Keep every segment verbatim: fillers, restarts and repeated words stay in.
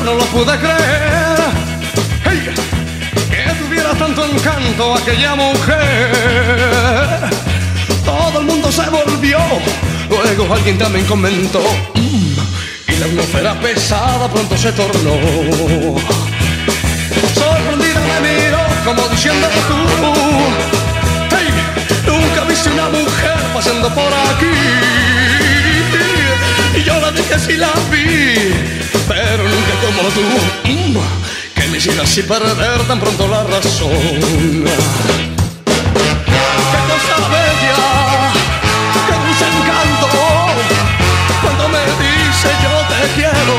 no lo pude creer. Hey, que tuviera tanto encanto aquella mujer. Todo el mundo se volvió. Luego alguien también comentó, mmm, y la atmósfera pesada pronto se tornó. Sorprendida me miró como diciendo tú, hey, nunca viste una mujer pasando por aquí. Y yo le dije sí la vi, pero nunca como tú, mm, que me hiciera así perder tan pronto la razón. Qué cosa bella, qué dulce encanto, cuando me dice yo te quiero.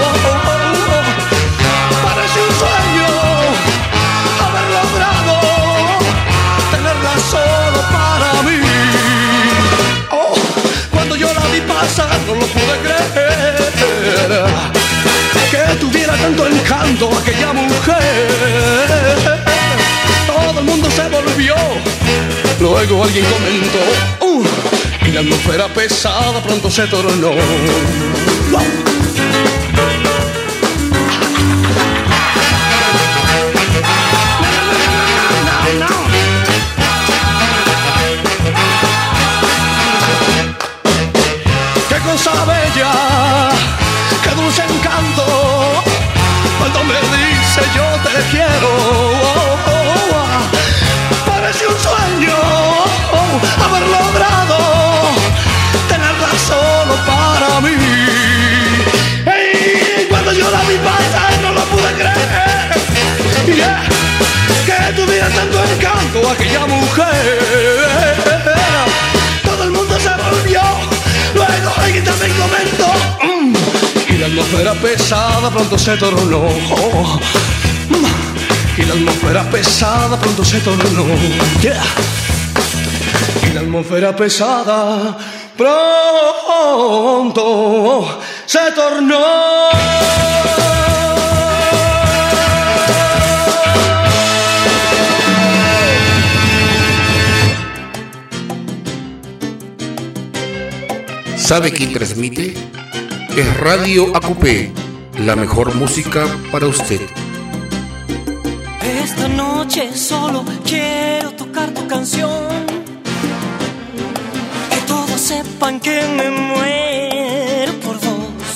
Parece un sueño haber logrado tenerla solo para mí. Oh, cuando yo la vi pasar no lo pude creer, que tuviera tanto encanto aquella mujer. Todo el mundo se volvió. Luego alguien comentó, uh, y la atmósfera pesada pronto se tornó. Wow. Qué cosa bella, qué dulce encanto, cuando me dice yo te quiero. Oh, oh, oh. Parece un sueño oh, haber logrado tenerla solo para mí. Hey, cuando yo la vi pasar no lo pude creer. Yeah, que tuviera tanto encanto aquella mujer. Todo el mundo se volvió. Luego alguien también comentó, mm, y la atmósfera pesada pronto se tornó. Oh, mm, y la atmósfera pesada pronto se tornó. Yeah. Y la atmósfera pesada pronto se tornó. ¿Sabe quién transmite? Es Radio A Q P, la mejor música para usted. Esta noche solo quiero tocar tu canción, que todos sepan que me muero por vos,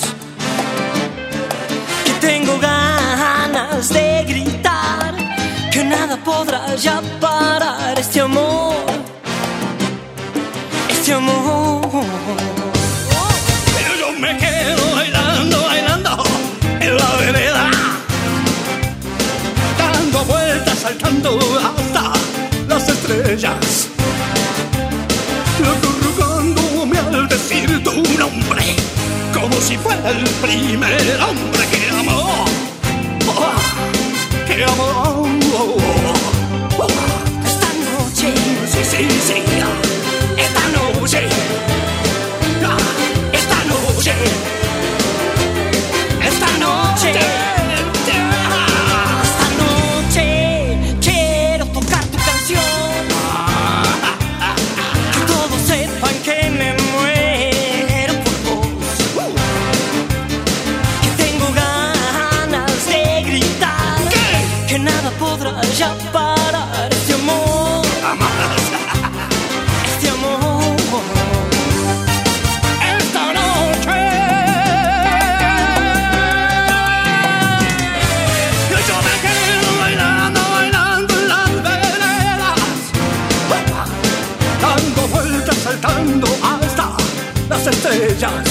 que tengo ganas de gritar, que nada podrá ya parar este amor, este amor. Me quedo bailando, bailando en la vereda, dando vueltas, saltando hasta las estrellas, acurrucándome al decir tu nombre, como si fuera el primer hombre que amó, oh, que amó. Oh, oh. Esta noche, sí, sí, sí, esta noche. Esta noche, esta noche quiero tocar tu canción, que todos sepan que me muero por vos, que tengo ganas de gritar, que nada podrá ya parar este amor, este amor. Hasta las estrellas,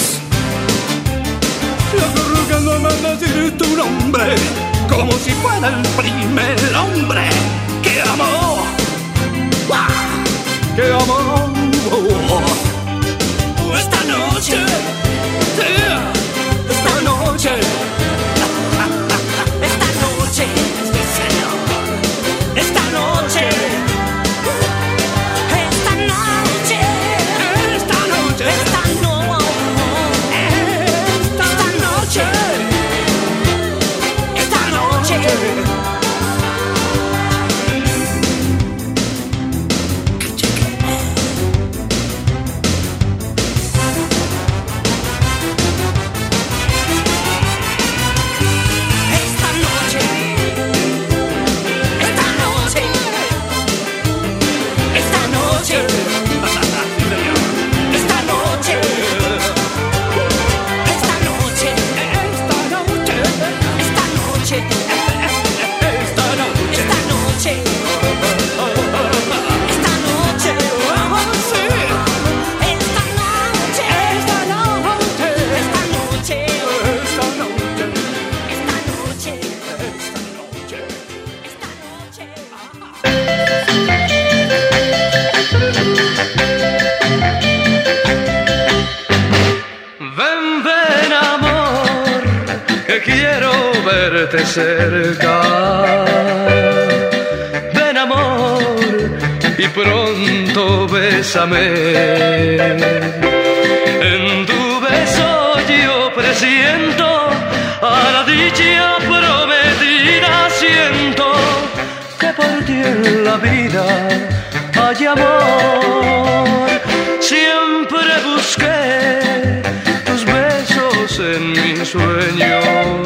y acurrucándome al decir tu nombre, como si fuera el primer hombre que amó, que amó. Esta noche, esta noche, Esta noche, esta noche, esta noche, esta noche, esta no, esta noche, esta noche. Ven, ven amor, que quiero verte cerca. Ven amor, y pronto bésame. En tu beso yo presiento a la dicha prometida, siento que por ti en la vida hay amor. Siempre busqué tus besos en mis sueños,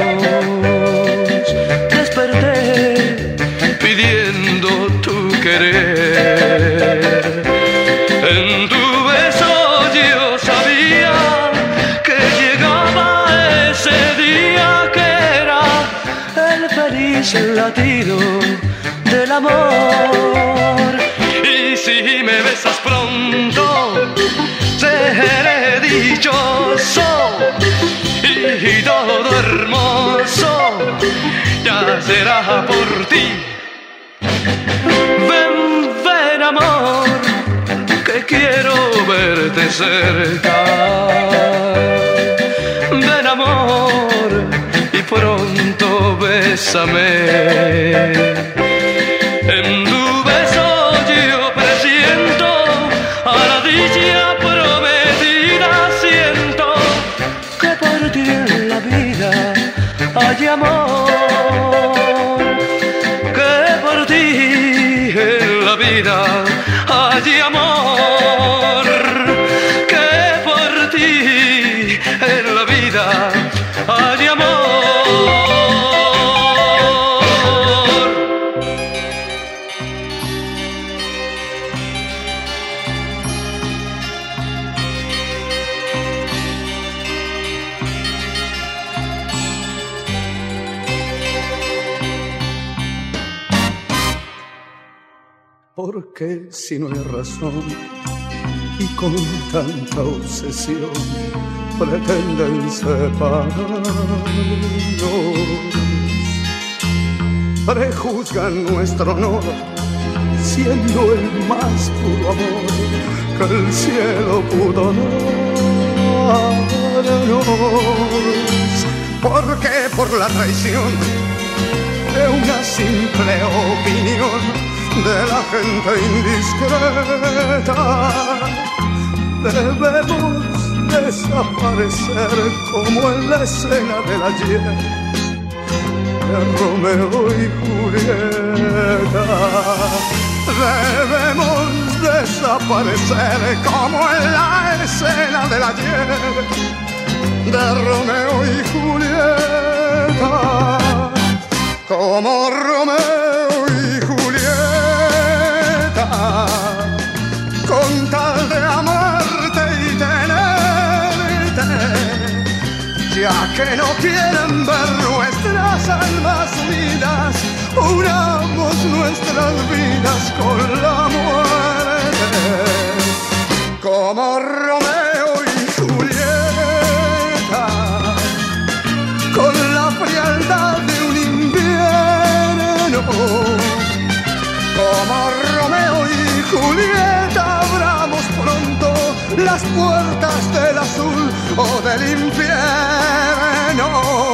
desperté pidiendo tu querer. En tu beso yo sabía que llegaba ese día, que era el feliz latido del amor. Y si me besas pronto, seré dichoso y todo hermoso ya será por ti. Ven, ven amor, que quiero verte cerca. Ven amor, y pronto bésame. En tu beso yo presiento a la dicha prometida, siento que por ti en la vida hay amor, que por ti en la vida hay amor, que por ti en la vida hay amor. Porque si no hay razón y con tanta obsesión pretenden separarnos, prejuzgan nuestro honor siendo el más puro amor que el cielo pudo darnos. Porque por la traición de una simple opinión de la gente indiscreta debemos desaparecer como en la escena del ayer de Romeo y Julieta. Debemos desaparecer como en la escena del ayer de Romeo y Julieta. Como Romeo y Julieta, con tal de amarte y tenerte, ya que no quieren ver nuestras almas unidas, unamos nuestras vidas con la muerte. Como Romeo y Julieta, con la frialdad de un invierno. Como Romeo y Julieta abramos pronto las puertas del azul o del infierno.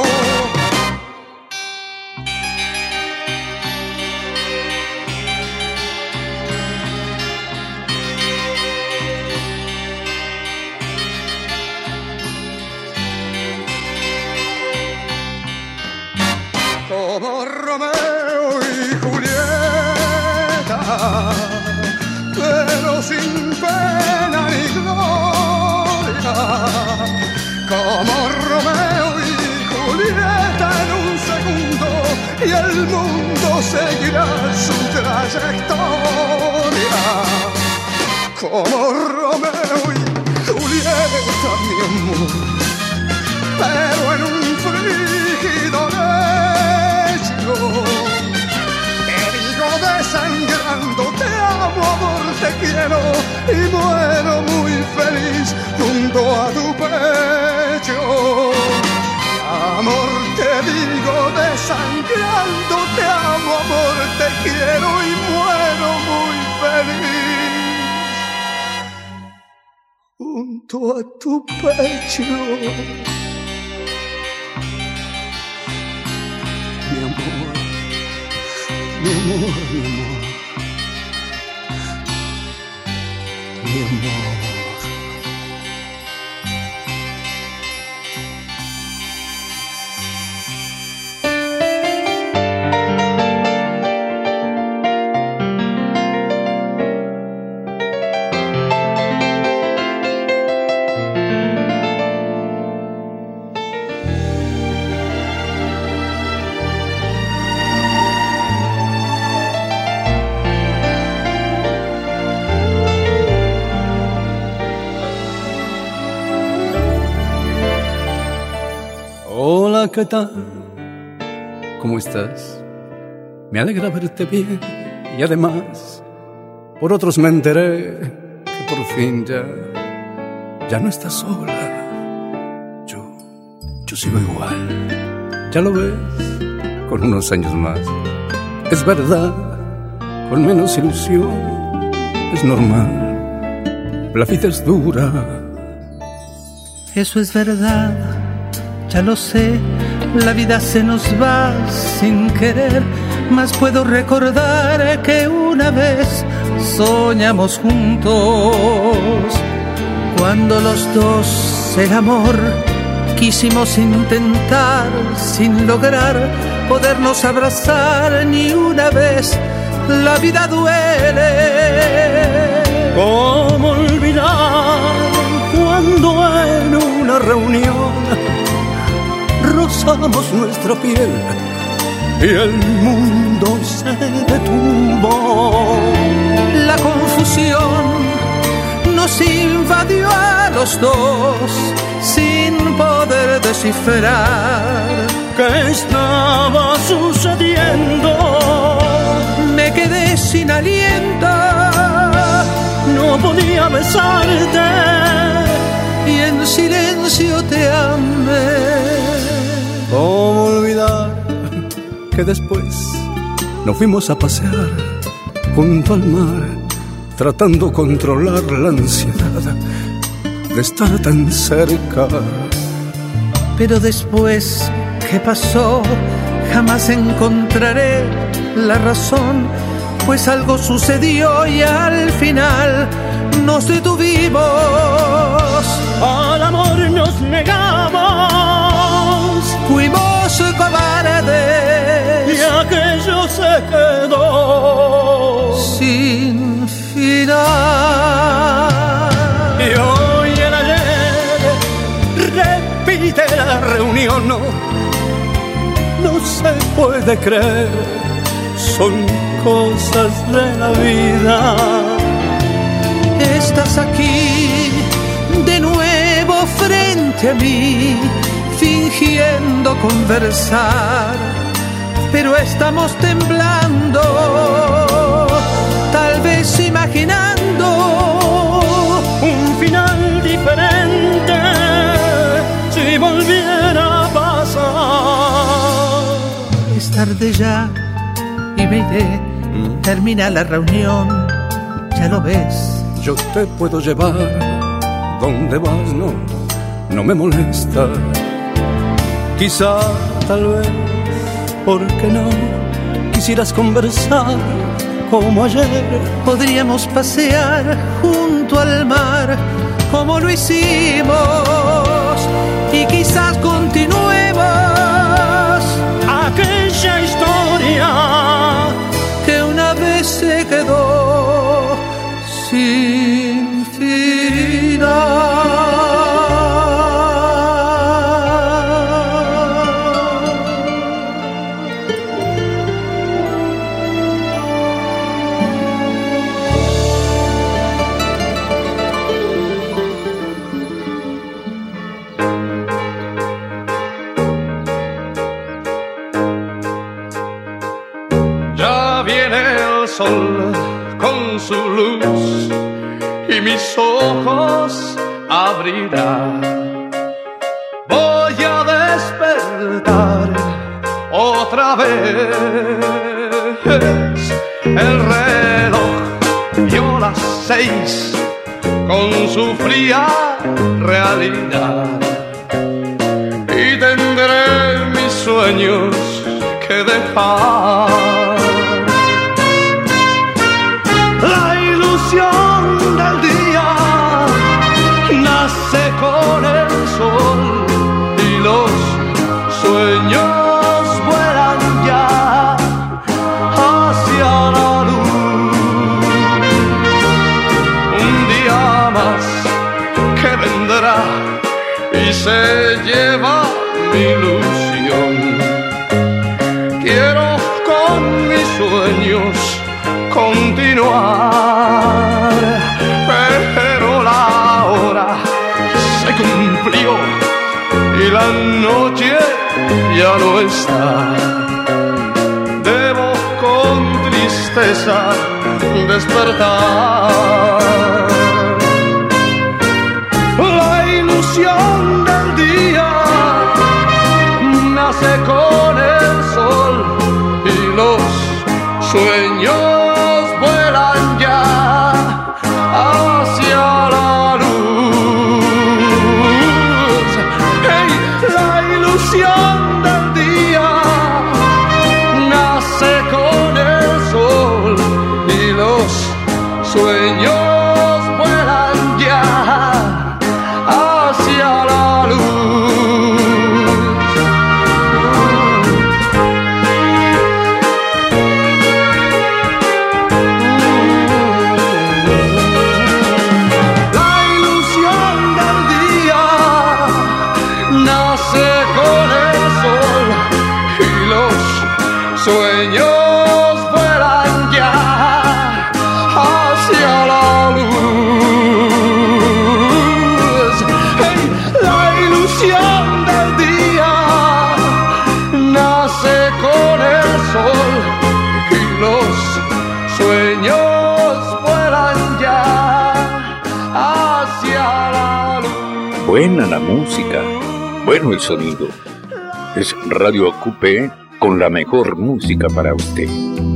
Como Romeo y Julieta, pero sin pena ni gloria. Como Romeo y Julieta en un segundo, y el mundo seguirá su trayectoria. Como Romeo y Julieta, mi amor, pero en un frígido lecho. Te digo desangrando, te amo, amor, te quiero, y muero muy feliz junto a tu pecho. Amor, te digo desangrando, te amo, amor, te quiero, y muero muy feliz junto junto a tu pecho. Mi amor, mi amor, mi amor, mi amor. Hola, ¿qué tal? ¿Cómo estás? Me alegra verte bien y además por otros me enteré que por fin ya, ya no estás sola. Yo, yo sigo igual, ya lo ves, con unos años más. Es verdad, con menos ilusión, es normal, la vida es dura. Eso es verdad. Ya lo sé, la vida se nos va sin querer, mas puedo recordar que una vez soñamos juntos, cuando los dos el amor quisimos intentar sin lograr podernos abrazar ni una vez. La vida duele. ¿Cómo olvidar cuando en una reunión rozamos nuestra piel y el mundo se detuvo? La confusión nos invadió a los dos sin poder descifrar ¿qué estaba sucediendo? Me quedé sin aliento, no podía besarte y en silencio te amé. ¿Cómo olvidar que después nos fuimos a pasear junto al mar, tratando de controlar la ansiedad de estar tan cerca? Pero después, ¿qué pasó? Jamás encontraré la razón, pues algo sucedió y al final nos detuvimos. Al amor nos negamos, fuimos cobardes y aquello se quedó sin final. Y hoy el ayer repite la reunión, no, no se puede creer, son cosas de la vida. Estás aquí de nuevo frente a mí, fingiendo conversar, pero estamos temblando, tal vez imaginando un final diferente si volviera a pasar. Es tarde ya y me iré, termina la reunión, ya lo ves. Yo te puedo llevar donde vas, no, no me molesta. Quizá, tal vez, ¿por qué no? Quisieras conversar como ayer. Podríamos pasear junto al mar como lo hicimos y quizás continuemos aquella historia que una vez se quedó sin final. Ya viene el sol con su luz y mis ojos abrirá. Voy a despertar otra vez. El reloj dio las seis con su fría realidad y tendré mis sueños que dejar. La ilusión del día nace con el sol y los sueños vuelan ya hacia la luz. Un día más que vendrá y se lleva mi ilusión. Quiero con mis sueños continuar, pero la hora se cumplió y la noche ya no está. Debo con tristeza despertar. La ilusión del día nace con el sol y los sueños vuelan ya hacia la luz. Hey, la ilusión del día nace con el sol y los sueños vuelan ya hacia la luz. Sueños vuelan ya hacia la luz. Hey, la ilusión del día nace con el sol y los sueños vuelan ya hacia la luz. Buena la música, bueno el sonido. Es Radio Acupé con la mejor música para usted.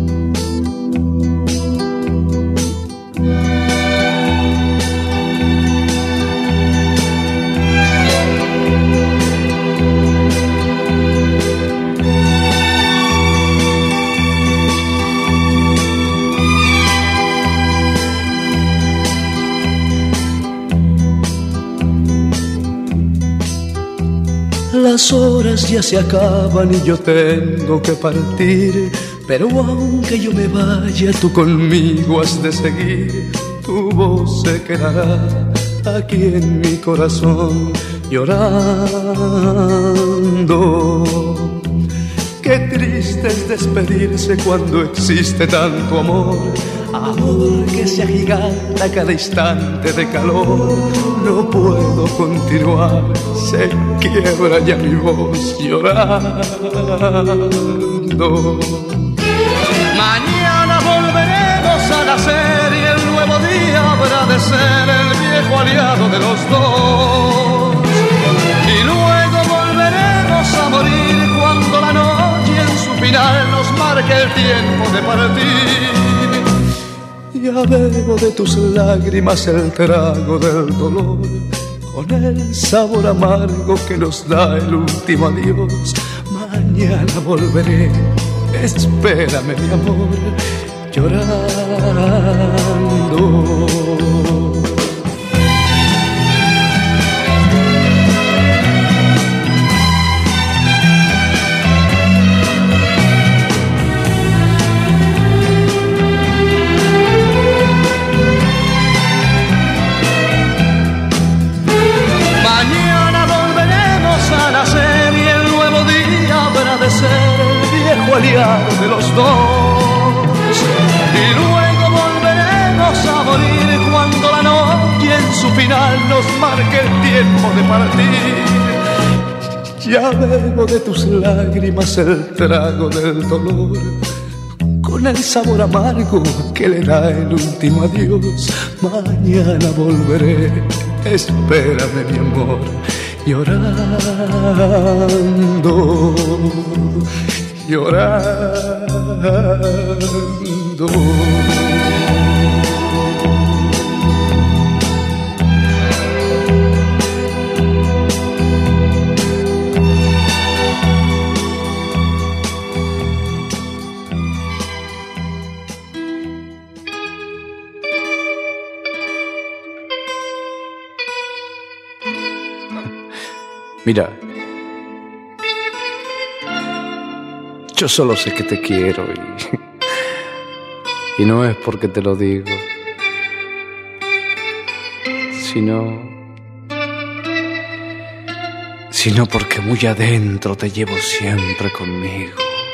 Las horas ya se acaban y yo tengo que partir, pero aunque yo me vaya, tú conmigo has de seguir. Tu voz se quedará aquí en mi corazón llorando. Qué triste es despedirse cuando existe tanto amor, amor que se agiganta cada instante de calor. No puedo continuar, se quiebra ya mi voz llorando. Mañana volveremos a nacer y el nuevo día habrá de ser el viejo aliado de los dos. Y luego volveremos a morir cuando la noche en su final nos marque el tiempo de partir. Ya bebo de tus lágrimas el trago del dolor, con el sabor amargo que nos da el último adiós. Mañana volveré, espérame mi amor, llorando. Ser el viejo aliado de los dos, y luego volveremos a morir cuando la noche en su final nos marque el tiempo de partir. Ya bebo de tus lágrimas el trago del dolor, con el sabor amargo que le da el último adiós. Mañana volveré, espérame mi amor, llorando, llorando. Mira, yo solo sé que te quiero y, y no es porque te lo digo, sino, sino porque muy adentro te llevo siempre conmigo.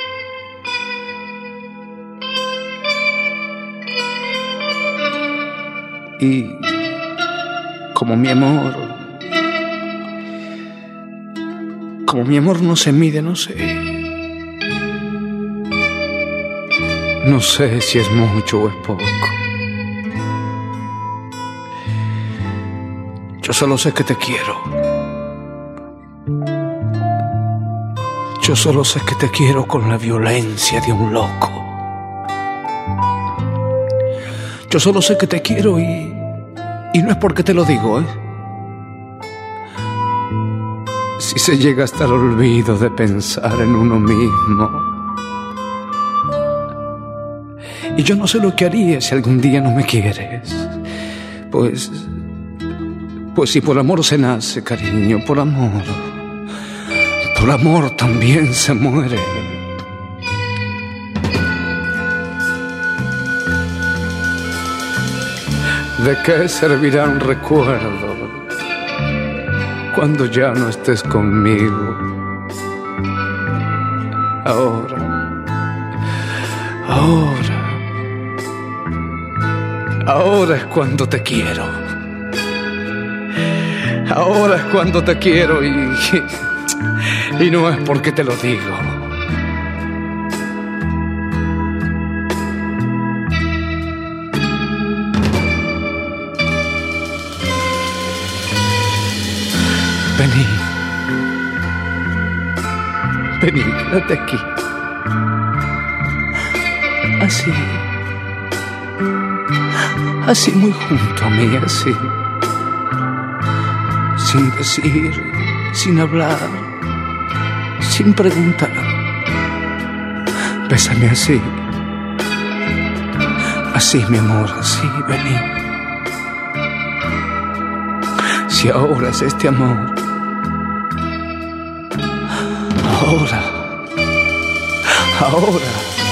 Y como mi amor, como mi amor no se mide, no sé. No sé si es mucho o es poco. Yo solo sé que te quiero. Yo solo sé que te quiero con la violencia de un loco. Yo solo sé que te quiero y... Y no es porque te lo digo, ¿eh? Si se llega hasta el olvido de pensar en uno mismo. Y yo no sé lo que haría si algún día no me quieres. Pues... Pues si por amor se nace, cariño, por amor. Por amor también se muere. ¿De qué servirá un recuerdo cuando ya no estés conmigo? Ahora, ahora, ahora es cuando te quiero. Ahora es cuando te quiero y, y no es porque te lo digo. Vení, vení, quédate aquí, así, así muy junto a mí, así, sin decir, sin hablar, sin preguntar, bésame así, así mi amor, así, vení. Si ahora es este amor, ahora, ahora,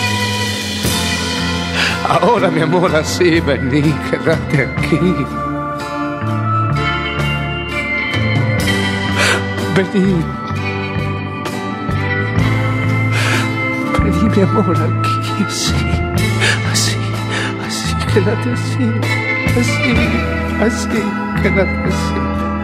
ahora mi amor, así, vení, quédate aquí. Vení, vení mi amor aquí, así, así, así, quédate así, así, así, quédate así.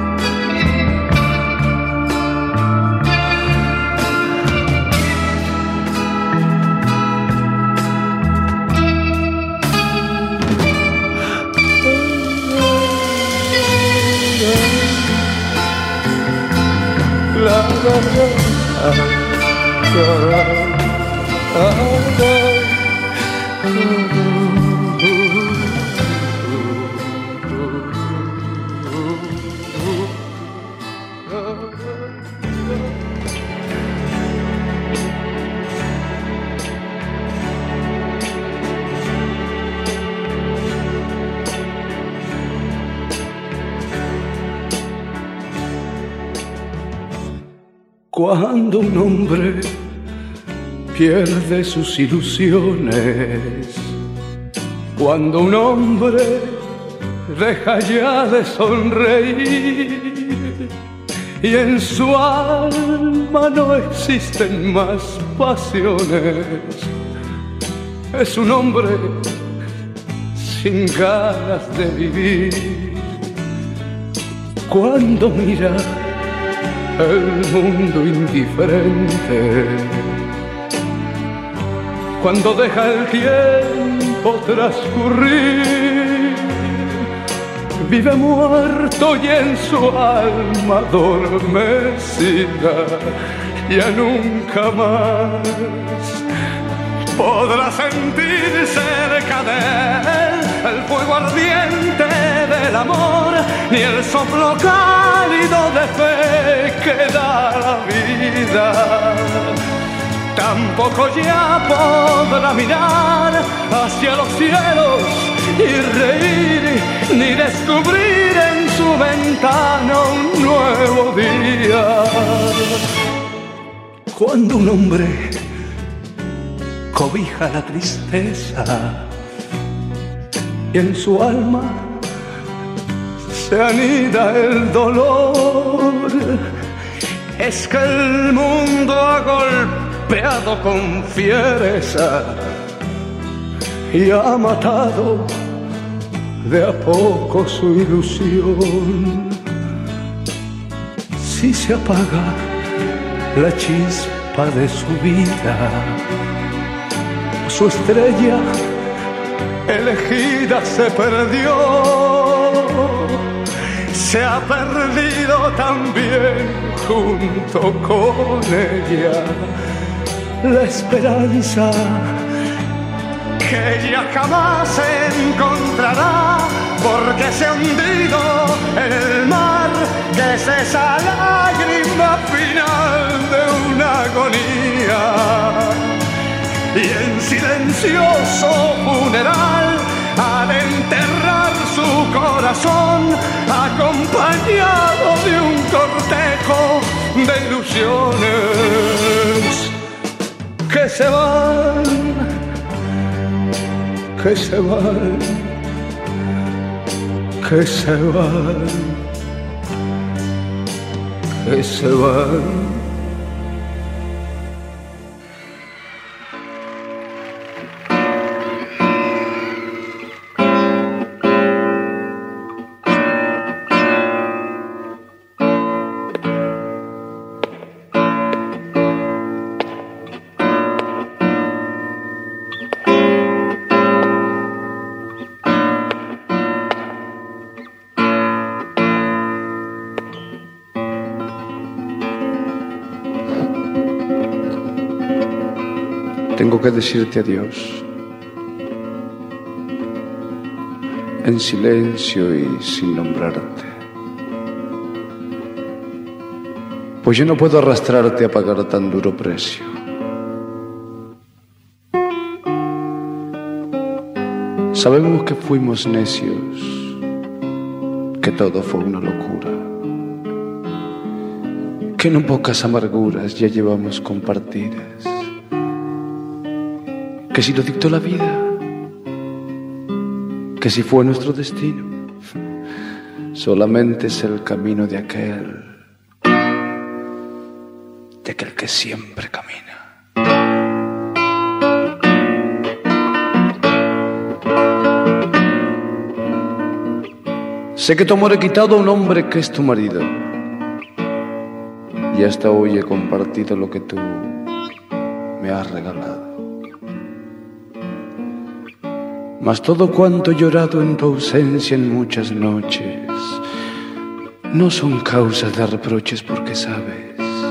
Cuando un hombre pierde sus ilusiones, cuando un hombre deja ya de sonreír y en su alma no existen más pasiones, es un hombre sin ganas de vivir. Cuando mira el mundo indiferente, cuando deja el tiempo transcurrir, vive muerto y en su alma adormecida ya nunca más podrá sentir cerca de él el fuego ardiente del amor, ni el soplo cálido de fe que da la vida. Tampoco ya podrá mirar hacia los cielos y reír, ni descubrir en su ventana un nuevo día. Cuando un hombre cobija la tristeza y en su alma se anida el dolor, es que el mundo ha golpeado con fiereza y ha matado de a poco su ilusión. Si se apaga la chispa de su vida, su estrella elegida se perdió, se ha perdido también junto con ella la esperanza que ella jamás se encontrará, porque se ha hundido en el mar, que es esa lágrima final de una agonía. Y en silencioso funeral ha de enterrar su corazón, acompañado de un cortejo de ilusiones que se van, que se van, que se van, que se van. Tengo que decirte adiós, en silencio y sin nombrarte, pues yo no puedo arrastrarte a pagar tan duro precio. Sabemos que fuimos necios, que todo fue una locura, que no pocas amarguras ya llevamos compartidas, que si lo dictó la vida, que si fue nuestro destino, solamente es el camino de aquel, de aquel que siempre camina. Sé que tu amor he quitado a un hombre que es tu marido, y hasta hoy he compartido lo que tú me has regalado. Mas todo cuanto he llorado en tu ausencia en muchas noches no son causas de reproches, porque sabes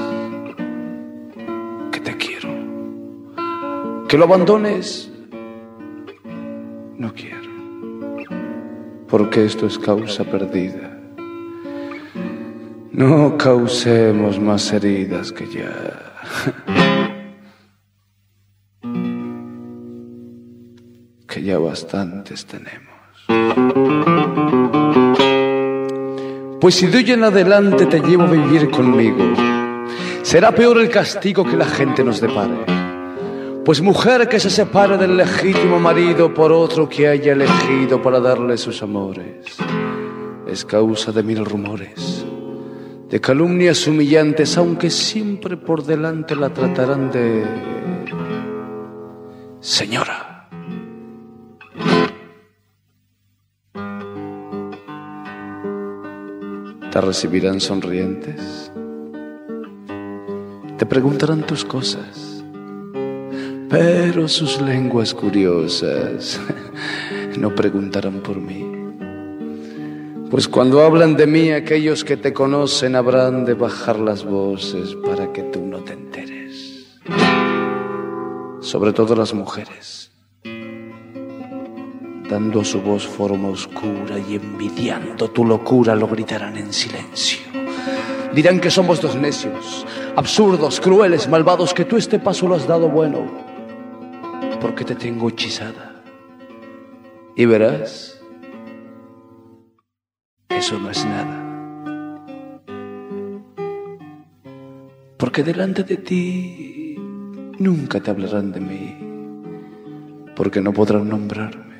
que te quiero. Que lo abandones, no quiero, porque esto es causa perdida. No causemos más heridas que ya que ya bastantes tenemos. Pues si de hoy en adelante te llevo a vivir conmigo, será peor el castigo que la gente nos depare. Pues mujer que se separe del legítimo marido por otro que haya elegido para darle sus amores, es causa de mil rumores, de calumnias humillantes, aunque siempre por delante la tratarán de señora. Te recibirán sonrientes, te preguntarán tus cosas, pero sus lenguas curiosas no preguntarán por mí. Pues cuando hablan de mí, aquellos que te conocen habrán de bajar las voces para que tú no te enteres. Sobre todo las mujeres, dando a su voz forma oscura y envidiando tu locura, lo gritarán en silencio. Dirán que somos dos necios, absurdos, crueles, malvados, que tú este paso lo has dado bueno, porque te tengo hechizada. Y verás, eso no es nada. porque delante de ti nunca te hablarán de mí, porque no podrán nombrarme.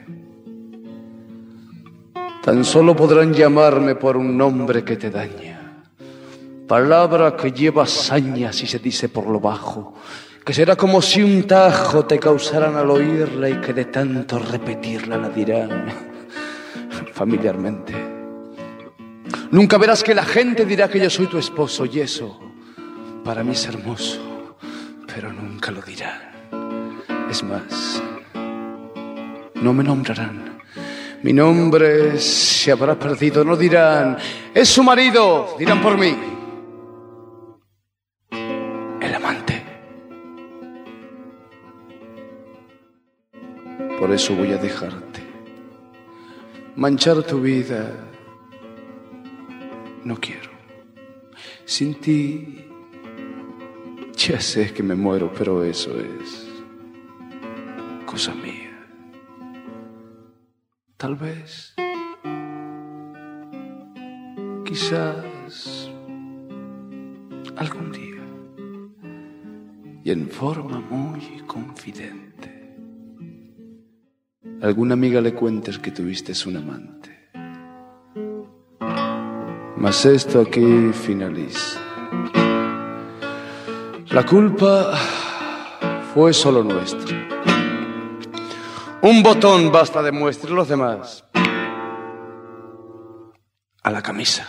Tan solo podrán llamarme por un nombre que te daña, palabra que lleva sañas y se dice por lo bajo, que será como si un tajo te causaran al oírla y que de tanto repetirla la dirán familiarmente. Nunca verás que la gente dirá que yo soy tu esposo, y eso para mí es hermoso, pero nunca lo dirán. Es más, no me nombrarán. Mi nombre se habrá perdido. No dirán, es su marido, dirán por mí, el amante. Por eso voy a dejarte. Manchar tu vida no quiero. Sin ti ya sé que me muero, pero eso es cosa mía. Tal vez, quizás, algún día, y en forma muy confidente, alguna amiga le cuentes que tuviste un amante. Mas esto aquí finaliza. La culpa fue solo nuestra. Un botón basta de muestra, los demás a la camisa.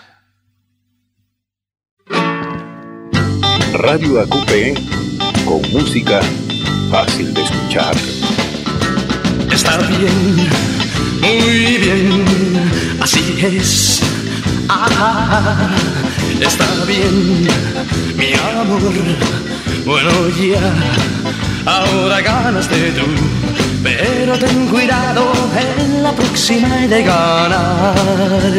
Radio A Q P, con música fácil de escuchar. Está bien, muy bien, así es. Ah, está bien, mi amor. Bueno, ya, ahora ganaste tú, pero ten cuidado, en la próxima he de ganar.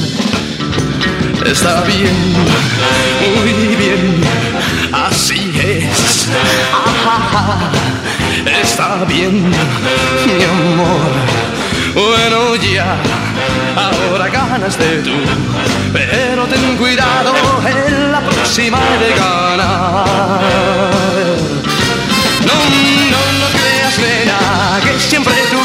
Está bien, muy bien, así es. Ah, está bien, mi amor. Bueno, ya, ahora ganaste tú, pero ten cuidado, en la próxima he de ganar. No, no, no creas, nena, que siempre tú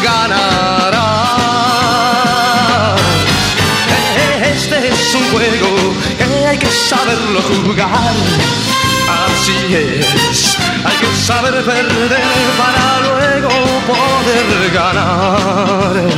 ganarás. Este es un juego que hay que saberlo jugar. Así es, hay que saber perder para luego poder ganar.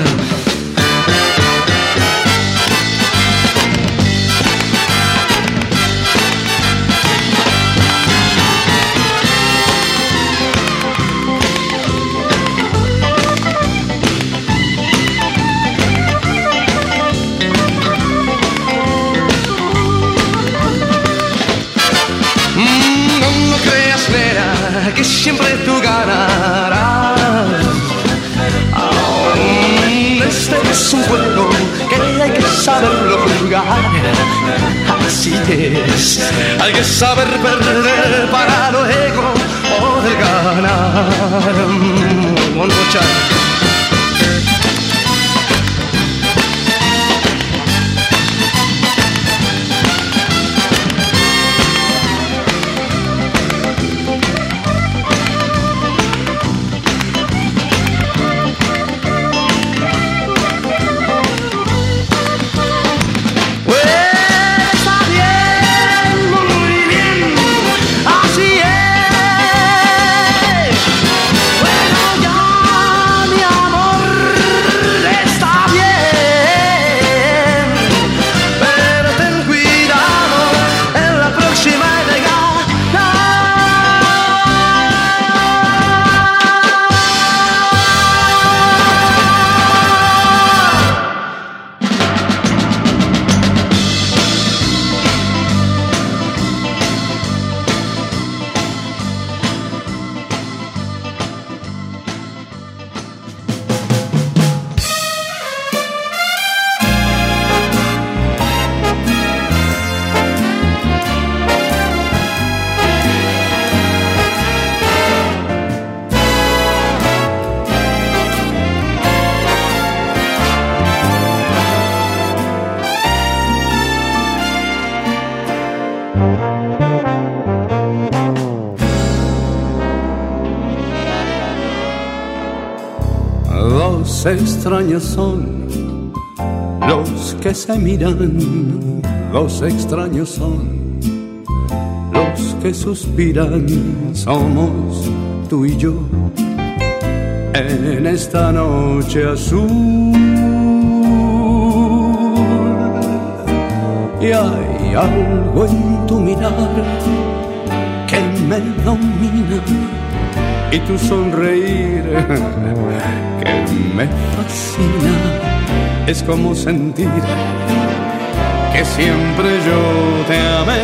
Que siempre tú ganarás. Oh, este es un juego que hay que saberlo jugar. Así es, hay que saber perder para luego poder ganar. One more time. Los extraños son los que se miran, los extraños son los que suspiran. Somos tú y yo en esta noche azul, y hay algo en tu mirar que me domina, y tu sonreír que me fascina. Es como sentir que siempre yo te amé,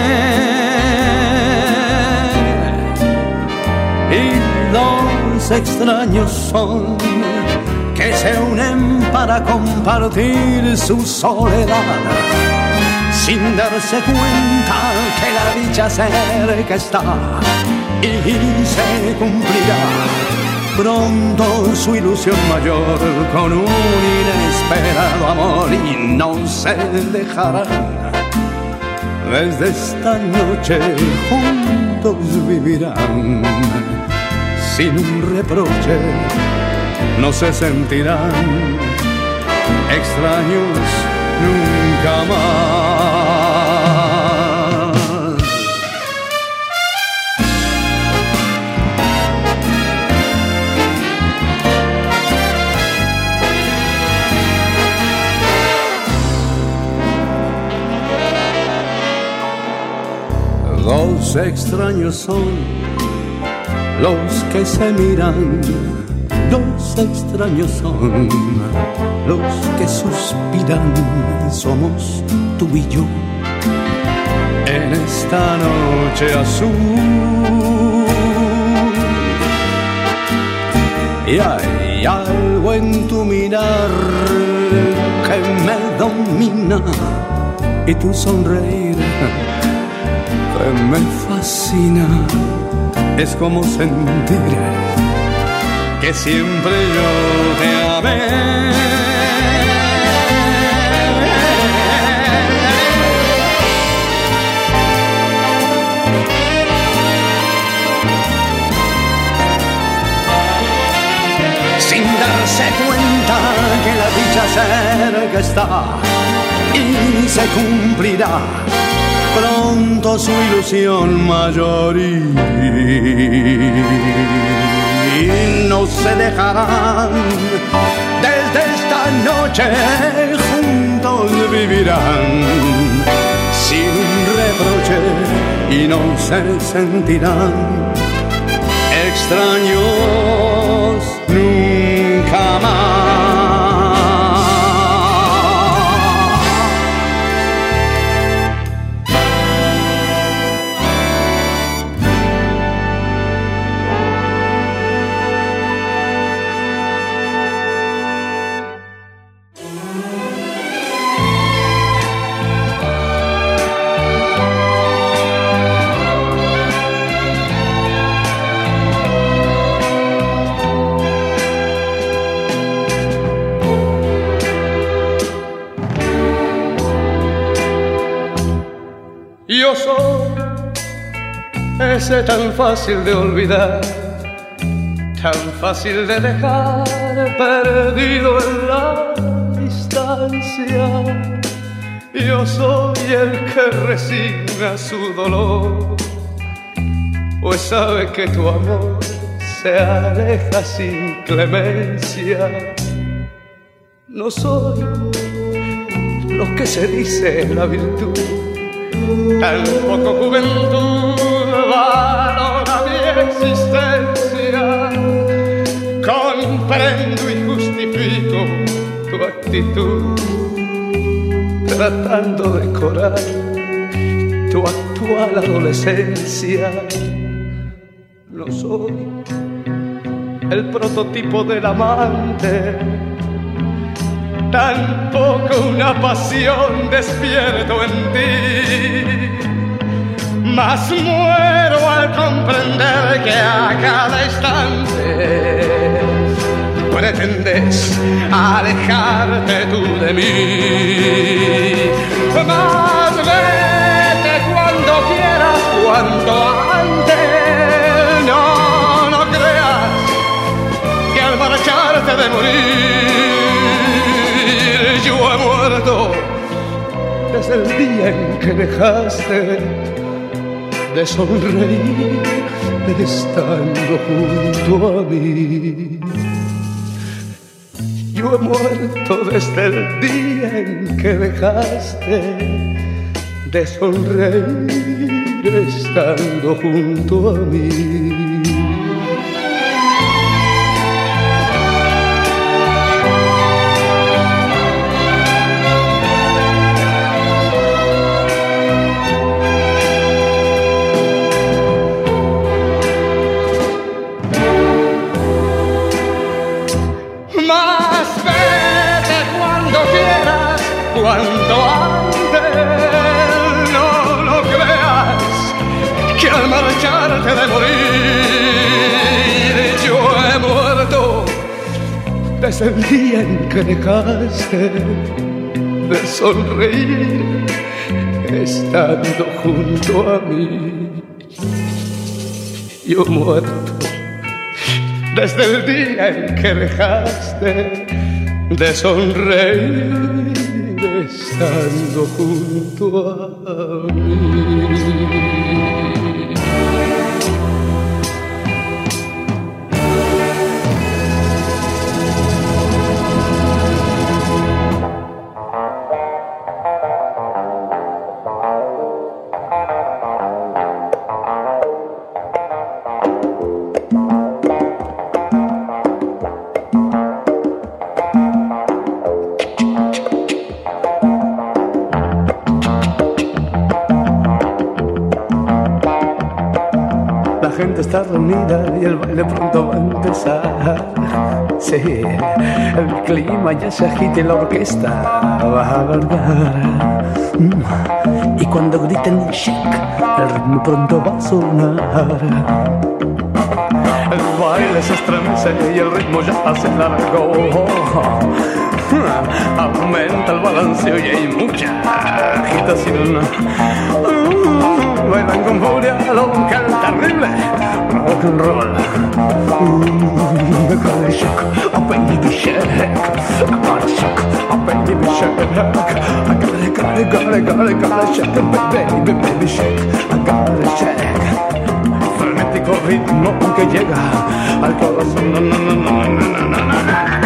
y dos extraños son que se unen para compartir su soledad, sin darse cuenta que la dicha cerca está y se cumplirá pronto su ilusión mayor con un inesperado amor, y no se dejarán. Desde esta noche juntos vivirán sin un reproche, no se sentirán extraños nunca más. Los extraños son los que se miran, los extraños son los que suspiran. Somos tú y yo en esta noche azul, y hay algo en tu mirar que me domina, y tu sonreír que me fascina. Es como sentir que siempre yo te amé. Sin darse cuenta que la dicha cerca está y se cumplirá pronto su ilusión mayor, y no se dejarán. Desde esta noche juntos vivirán sin reproche, y no se sentirán extraños nunca más. Yo soy ese tan fácil de olvidar, tan fácil de dejar perdido en la distancia. Yo soy el que resigna su dolor, pues sabe que tu amor se aleja sin clemencia. No soy lo que se dice la virtud, tampoco juventud valora mi existencia. Comprendo y justifico tu actitud, tratando de decorar tu actual adolescencia. No soy el prototipo del amante, tampoco una pasión despierto en ti, mas muero al comprender que a cada instante pretendes alejarte tú de mí. Mas vete cuando quieras, cuanto antes. No, no creas que al marcharte de de morir. Yo he muerto desde el día en que dejaste de sonreír estando junto a mí. Yo he muerto desde el día en que dejaste de sonreír estando junto a mí. Más vete cuando quieras, cuanto antes. No, no creas que al marcharte de morir yo he muerto desde el día en que dejaste de sonreír estando junto a mí. Yo he muerto desde el día en que dejaste de sonreír estando junto a mí. La gente está reunida y el baile pronto va a empezar. Sí, el clima ya se agita y la orquesta va a alargar. Y cuando griten shake, el ritmo pronto va a sonar. El baile se estremece y el ritmo ya se largó. Aumenta el balanceo y hay mucha agitación. Bailan con furia loca, terrible rock and roll. I gotta shake, oh baby shake. I gotta shake, oh baby shake. I gotta, gotta, gotta, gotta, gotta shake, baby, baby shake. I gotta shake. Frenético ritmo que llega al corazón. No, no, no, no, no, no, no, no.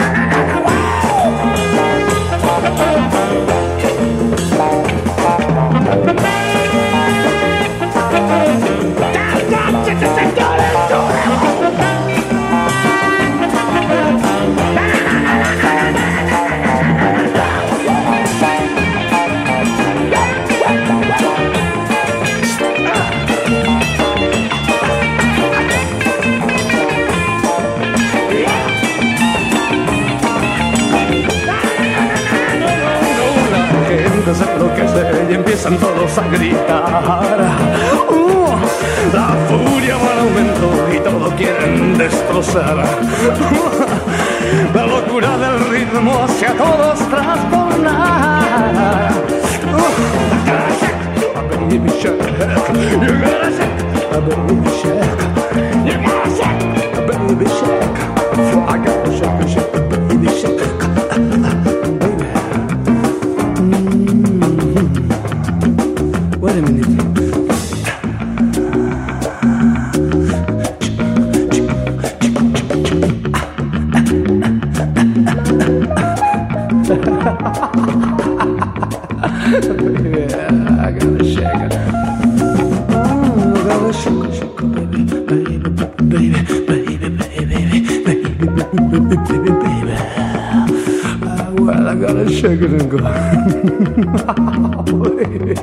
Se enloquece y empiezan todos a gritar. Uh, la furia va en aumento y todo quieren destrozar. Uh, la locura del ritmo hacia todos trastornar. Uh, a baby shake, you gotta shake, a baby shake, you gotta shake, a baby shake, I gotta shake, shake, a baby shake. Wait a minute. Yeah, I gotta shake it. Oh, I gotta shake it, shake it, baby, baby, baby, baby, baby, baby, baby, baby, baby. Uh, well, I gotta shake it and go. Baby.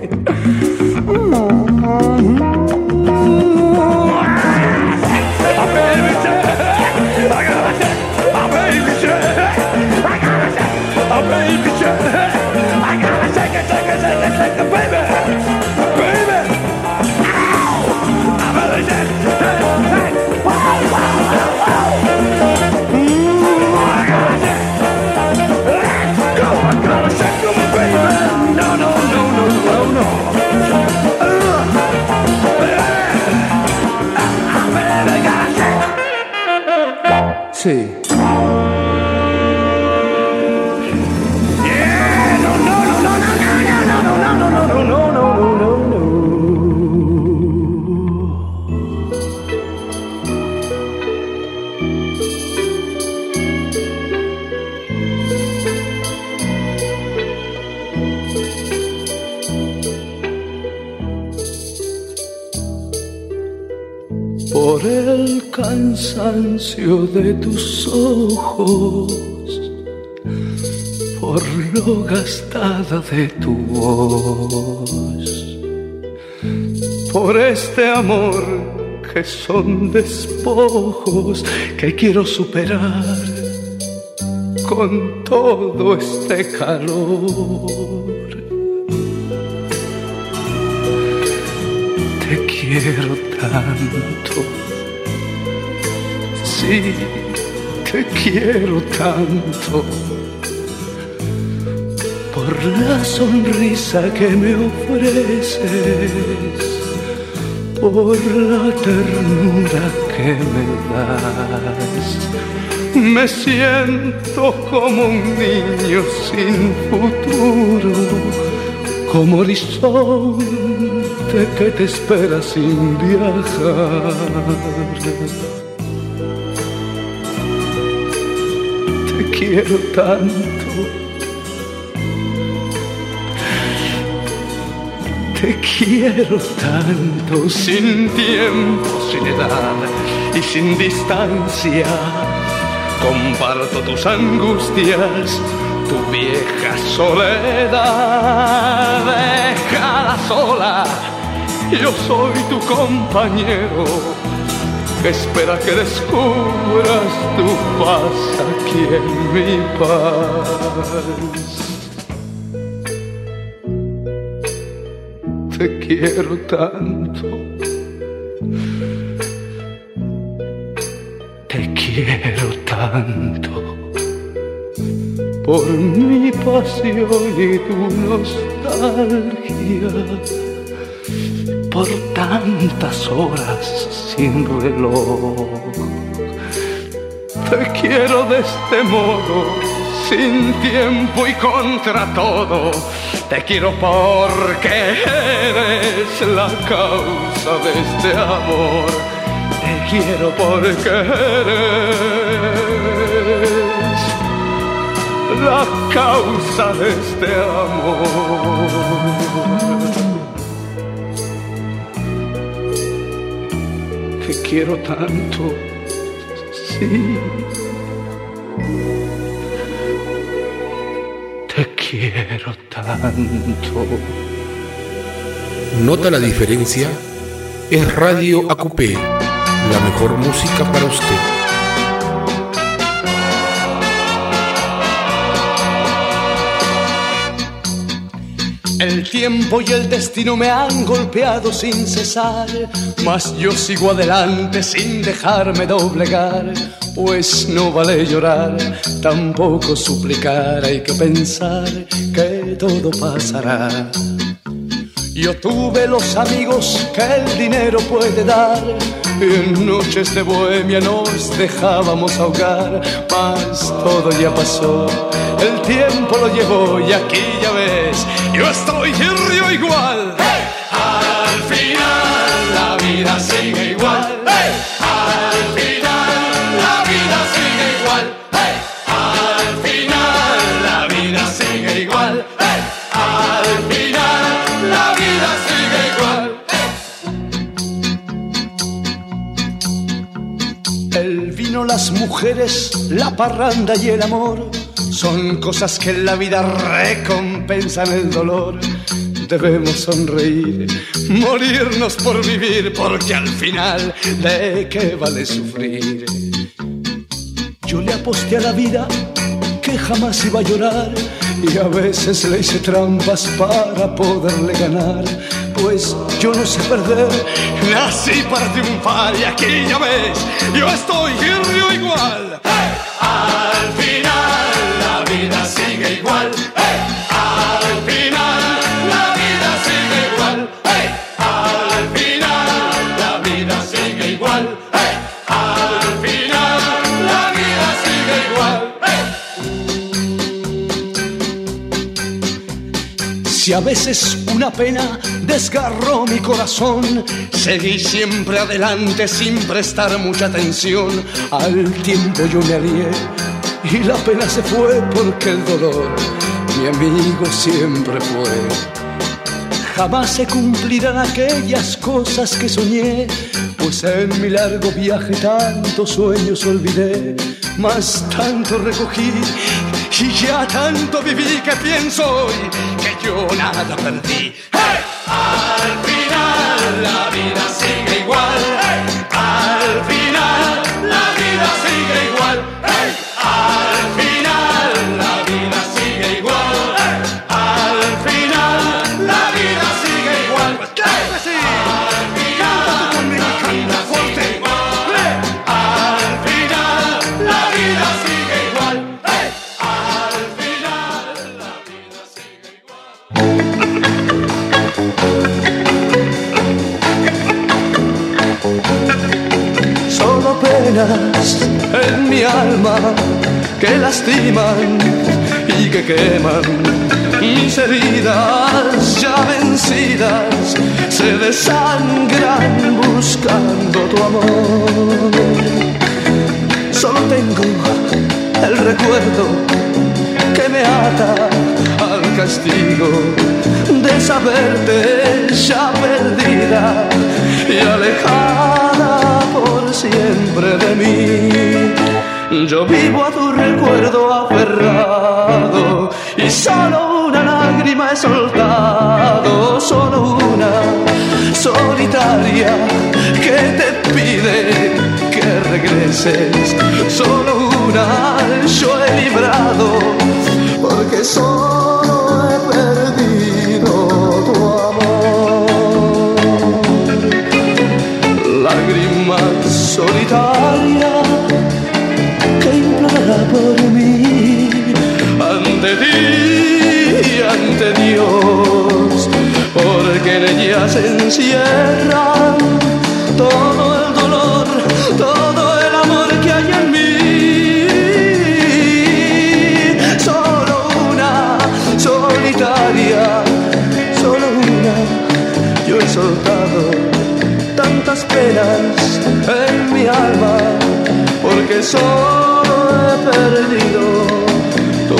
Sí. por el cansancio de tus ojos, por lo gastada de tu voz, por este amor que son despojos que quiero superar con todo este calor. Te quiero tanto, sí, te quiero tanto, por la sonrisa que me ofreces, por la ternura que me das. Me siento como un niño sin futuro, como horizonte que te espera sin viajar. Te quiero tanto, te quiero tanto, sin tiempo, sin edad y sin distancia. Comparto tus angustias, tu vieja soledad. Déjala sola, yo soy tu compañero, que espera que descubras tu paz aquí en mi paz. Te quiero tanto, te quiero tanto, por mi pasión y tu nostalgia, por tantas horas sin reloj. Te quiero de este modo, sin tiempo y contra todo. Te quiero porque eres la causa de este amor. Te quiero porque eres la causa de este amor. Te quiero tanto, sí. Te quiero tanto. ¿Nota la diferencia? Es Radio A Q P, la mejor música para usted. El tiempo y el destino me han golpeado sin cesar, mas yo sigo adelante sin dejarme doblegar. Pues no vale llorar, tampoco suplicar, hay que pensar que todo pasará. Yo tuve los amigos que el dinero puede dar, y en noches de bohemia nos dejábamos ahogar. Mas todo ya pasó, el tiempo lo llevó y aquí ya ves, yo estoy y río igual. ¡Hey! Al final la vida sigue igual. ¡Hey! Al final la vida sigue igual. ¡Hey! Al final la vida sigue igual. ¡Hey! Al final la vida sigue igual. ¡Hey! El vino, las mujeres, la parranda y el amor son cosas que en la vida recompensan el dolor. Debemos sonreír, morirnos por vivir, porque al final, ¿de qué vale sufrir? Yo le aposté a la vida que jamás iba a llorar, y a veces le hice trampas para poderle ganar. Pues yo no sé perder, nací para triunfar, y aquí ya ves, yo estoy y río igual. ¡Hey! Al final la vida sigue igual. ¡Hey! Al final la vida sigue igual. ¡Hey! Al final la vida sigue igual. ¡Hey! Al final la vida sigue igual. ¡Hey! Si a veces una pena desgarró mi corazón, seguí siempre adelante sin prestar mucha atención. Al tiempo yo me alié y la pena se fue, porque el dolor mi amigo siempre fue. jamás se cumplirán aquellas cosas que soñé, pues en mi largo viaje tantos sueños olvidé, mas tanto recogí y ya tanto viví que pienso hoy que yo nada perdí. ¡Hey! Al final la vida sigue igual. ¡Hey! Al final la vida sigue igual. ¡Hey! Al final la vida sigue igual. ¡Hey! Al final la vida sigue igual. ¡Claro que sí! Al final la vida sigue igual. ¡Hey! Al final la vida sigue igual. ¡Hey! Al final la vida sigue igual. Solo penas en mi alma que lastiman y que queman. Mis heridas ya vencidas se desangran buscando tu amor. Solo tengo el recuerdo que me ata al castigo de saberte ya perdida y alejada por siempre de mí. Yo vivo a tu recuerdo aferrado y solo una lágrima he soltado, solo una solitaria que te pide que regreses, solo una yo he librado porque solo he perdido tu amor. Lágrima solitaria que implora por mí ante ti y ante Dios, porque en ella se encierran todo el dolor, todo el amor que hay en mí. Solo una solitaria, solo una, yo he soltado tantas penas en mi alma, porque solo he perdido tu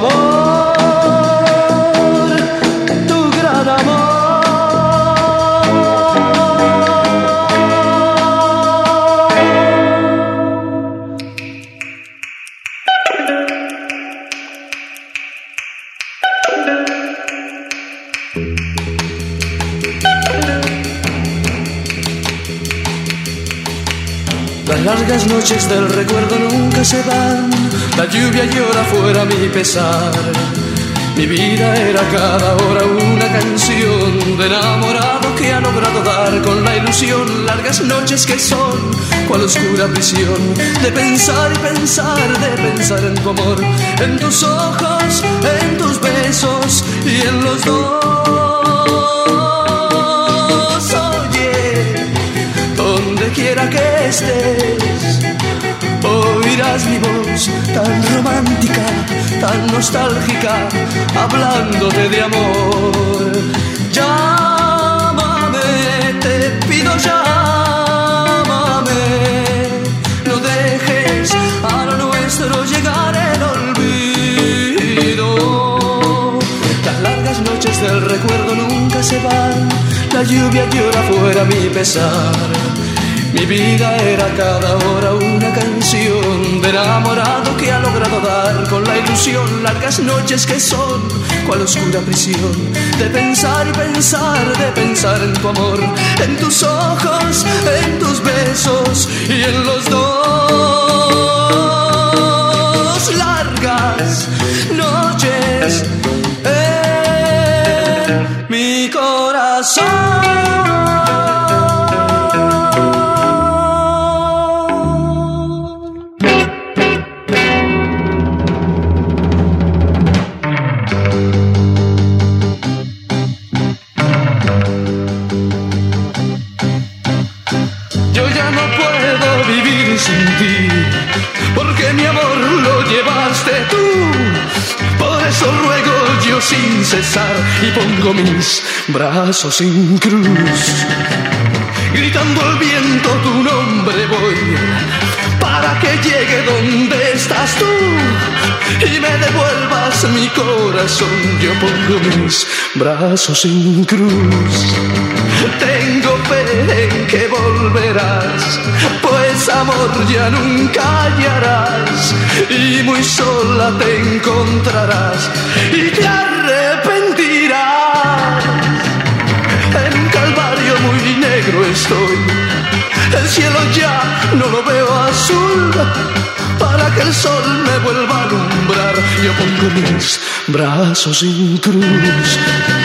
amor, tu gran amor. Las largas noches del recuerdo nunca se van, la lluvia llora fuera mi pesar. Mi vida era cada hora una canción de enamorado que ha logrado dar con la ilusión. Largas noches que son cual oscura prisión de pensar y pensar, de pensar en tu amor, en tus ojos, en tus besos y en los dos. Oye, donde quiera que estés, oirás mi voz tan romántica, tan nostálgica, hablándote de amor. Llámame, te pido llámame, no dejes a lo nuestro llegar el olvido. Las largas noches del recuerdo nunca se van, la lluvia llora fuera mi pesar. Mi vida era cada hora una canción de enamorado que ha logrado dar con la ilusión. Largas noches que son cual oscura prisión de pensar y pensar, de pensar en tu amor, en tus ojos, en tus besos y en los dos. Largas noches en mi corazón. Sin ti, porque mi amor lo llevaste tú. Por eso ruego yo sin cesar y pongo mis brazos sin cruz. Gritando al viento tu nombre voy, para que llegue donde estás tú y me devuelvas mi corazón. Yo pongo mis brazos en cruz. Tengo fe en que volverás, pues amor ya nunca hallarás, y muy sola te encontrarás y te arrepentirás. En un calvario muy negro estoy, el cielo ya no lo veo azul, para que el sol me vuelva a alumbrar. Yo pongo mis brazos en cruz.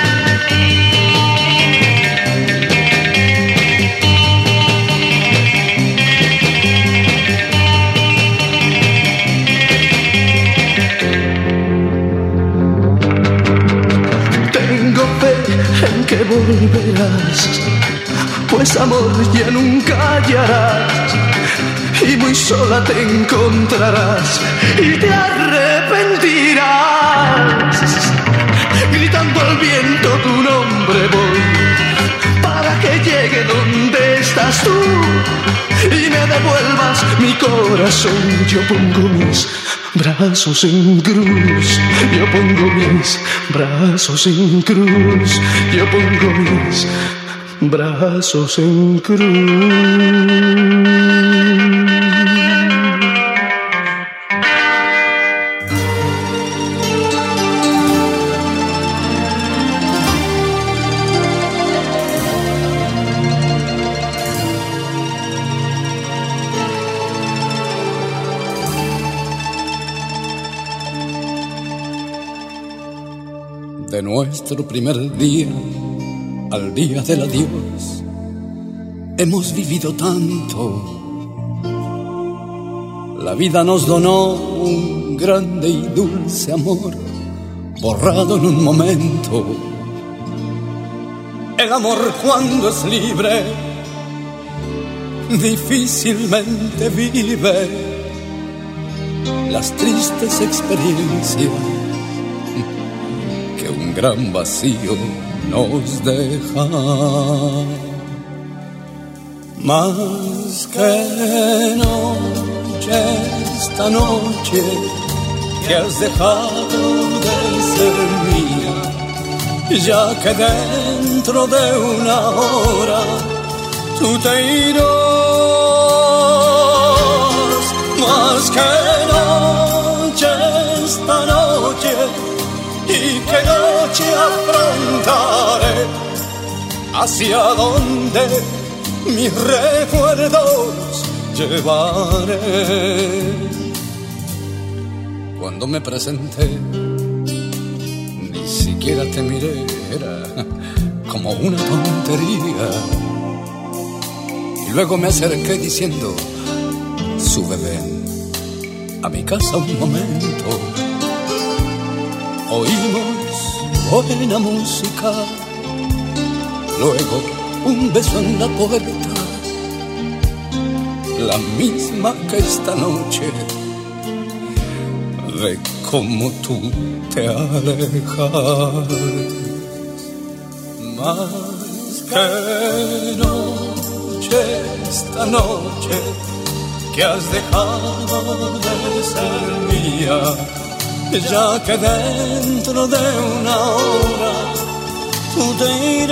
Tengo fe en que volverás, pues amor ya nunca hallarás, y muy sola te encontrarás y te arrepentirás. Gritando al viento tu nombre voy, para que llegue donde estás tú y me devuelvas mi corazón. Yo pongo mis brazos en cruz, yo pongo mis brazos en cruz, yo pongo mis brazos en cruz. De nuestro primer día al día del adiós, hemos vivido tanto. La vida nos donó un grande y dulce amor, borrado en un momento. El amor, cuando es libre, difícilmente vive las tristes experiencias que un gran vacío nos deja. Más que noche, esta noche que has dejado de ser mía, ya que dentro de una hora tú te irás. Más que noche, esta noche, y qué noche afrontaré, hacia donde mis recuerdos llevaré. Cuando me presenté, ni siquiera te miré, era como una tontería. Y luego me acerqué diciendo: sube, ven a mi casa un momento. Oímos buena música, luego un beso en la puerta, la misma que esta noche, de cómo tú te alejas. Más que noche, esta noche que has dejado de ser mía, ya que dentro de una hora tú te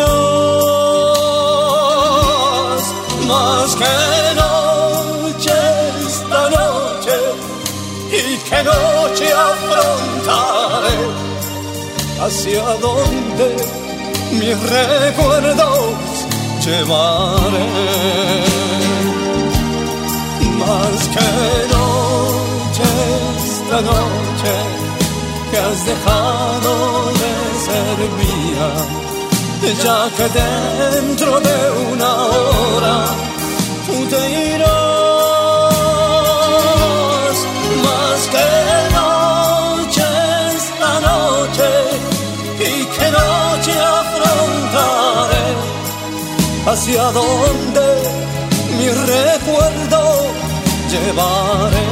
irás. Más que noche, esta noche, y qué noche afrontaré, hacia donde mis recuerdos llevaré. Más que noche, esta noche que has dejado de ser mía, ya que dentro de una hora tú te irás. Más que noche, esta noche, y qué noche afrontaré, hacia donde mi recuerdo llevaré.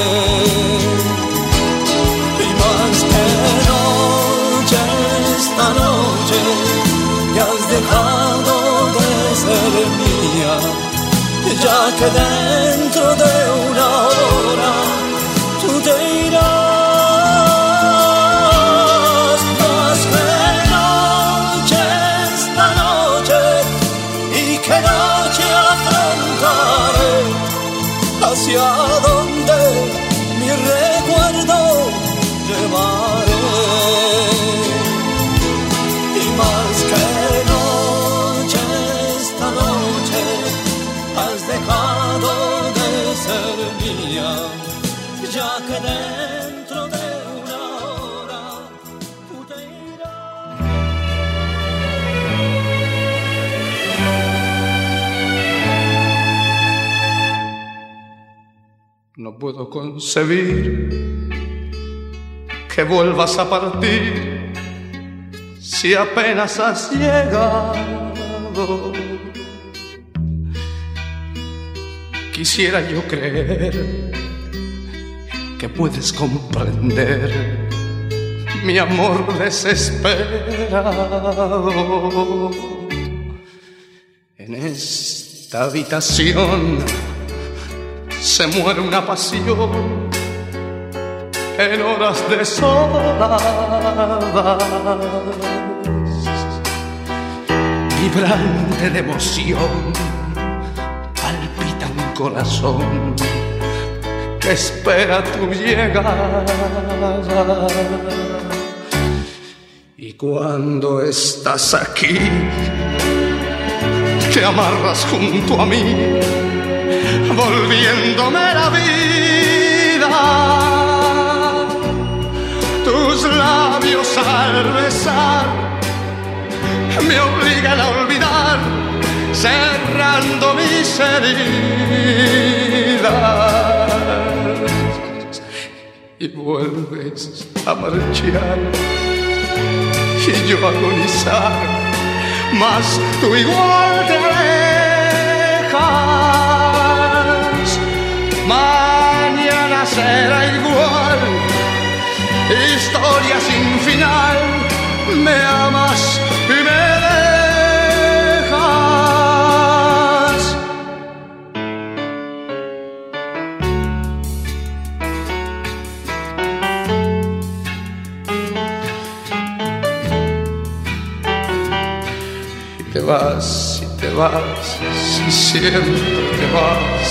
Esta noche que has dejado de ser mía, ya que dentro de una hora hacia donde mi recuerdo llevaré. Y más que noche, esta noche has dejado de ser mía, ya que dentro de una hora tú te irás. No puedo concebir que vuelvas a partir si apenas has llegado. Quisiera yo creer que puedes comprender mi amor desesperado. En esta habitación se muere una pasión en horas desoladas, vibrante de emoción, palpita un corazón que espera tu llegada. Y cuando estás aquí, te amarras junto a mí, volviéndome la vida. Tus labios al besar me obligan a olvidar, cerrando mis heridas. Y vuelves a marchar y yo a agonizar, mas tú igual te alejas. Mañana será igual, historia sin final. Me amas y me dejas. Y te vas, y te vas, y siempre te vas.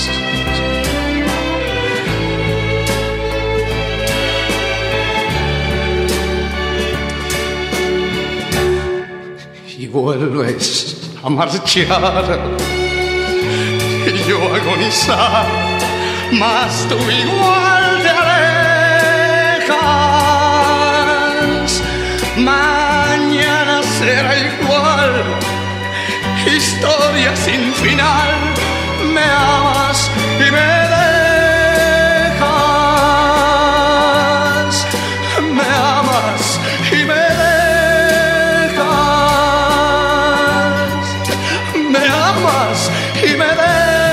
Y vuelves a marchar y yo a agonizar, mas tú igual te alejas. Mañana será igual, historia sin final. Me amas y me dejas. Me amas y me dejas. Y me dejas.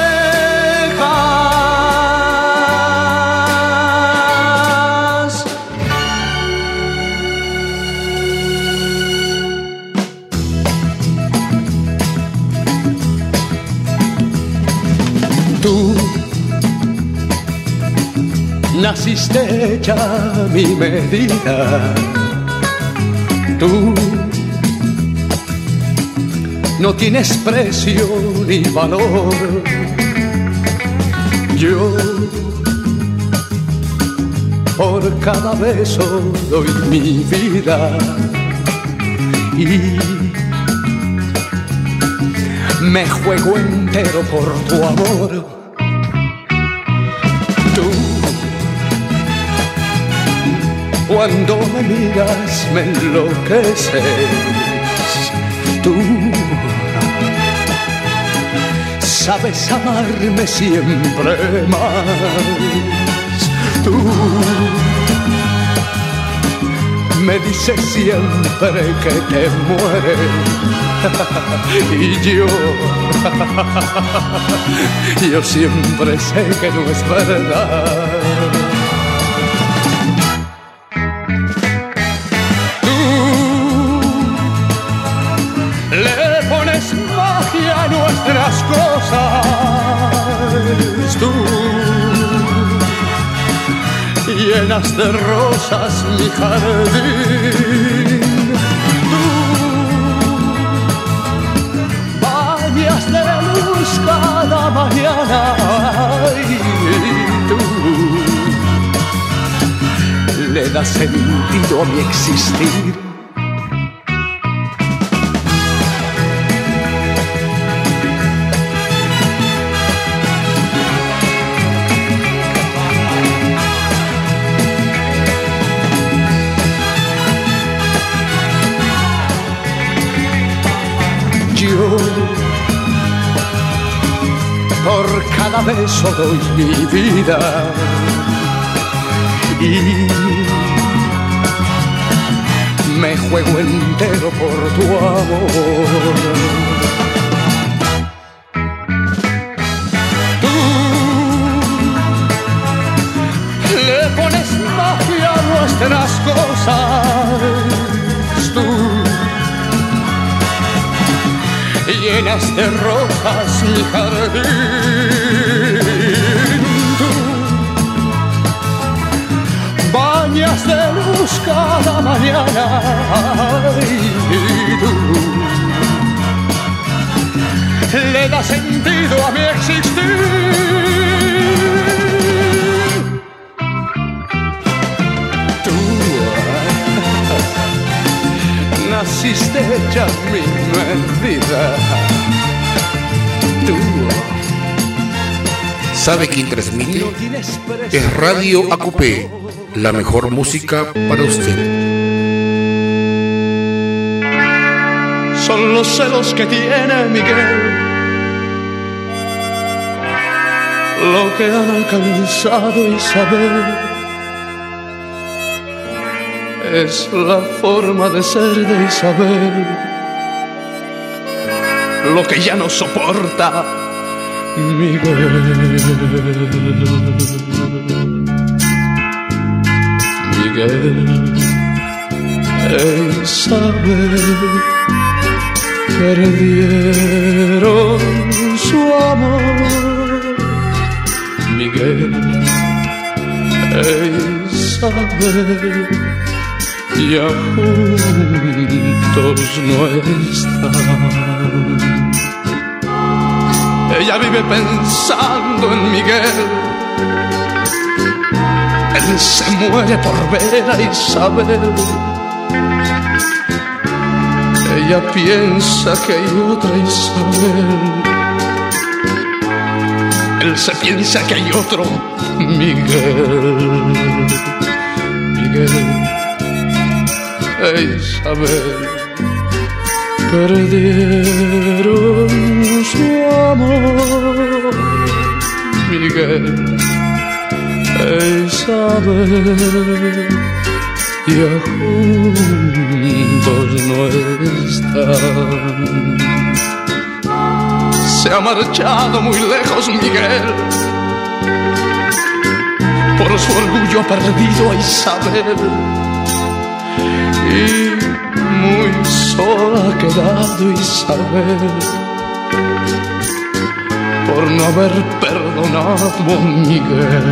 Tú naciste hecha a mi medida. Tú no tienes precio ni valor. Yo por cada beso doy mi vida y me juego entero por tu amor. Tú, cuando me miras, me enloqueces. Tú sabes amarme siempre más. Tú me dices siempre que te mueres. Y yo, yo siempre sé que no es verdad. A nuestras cosas, tú llenas de rosas mi jardín, tú bañas de luz cada mañana y da sentido a mi existir. Yo por cada beso doy mi vida y me juego entero por tu amor. Tú le pones magia a nuestras cosas, tú llenas de rosas mi jardín, tú bañas de luz cada mañana y tú le das sentido a mi existir. Tú naciste hecha mi medida. Tú ¿Sabe quién transmite? Es Radio A Q P, la mejor música para usted. Son los celos que tiene Miguel lo que han alcanzado Isabel. Es la forma de ser de Isabel lo que ya no soporta Miguel. Miguel e Isabel perdieron su amor. Miguel e Isabel ya juntos no están. Ella vive pensando en Miguel. Él se muere por ver a Isabel. Ella piensa que hay otra Isabel. Él se piensa que hay otro Miguel. Miguel e Isabel perdieron su amor. Miguel e Isabel ya juntos no están. Se ha marchado muy lejos Miguel, por su orgullo ha perdido a Isabel y muy sola ha quedado Isabel por no haber perdonado a Miguel.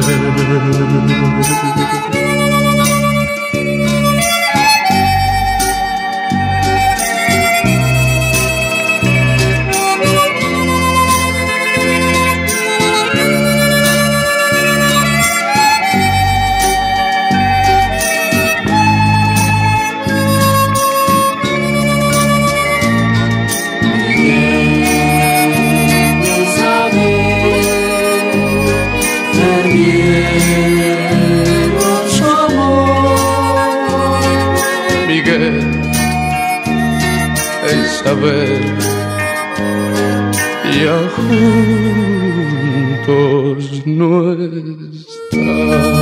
Isabel ya juntos no están.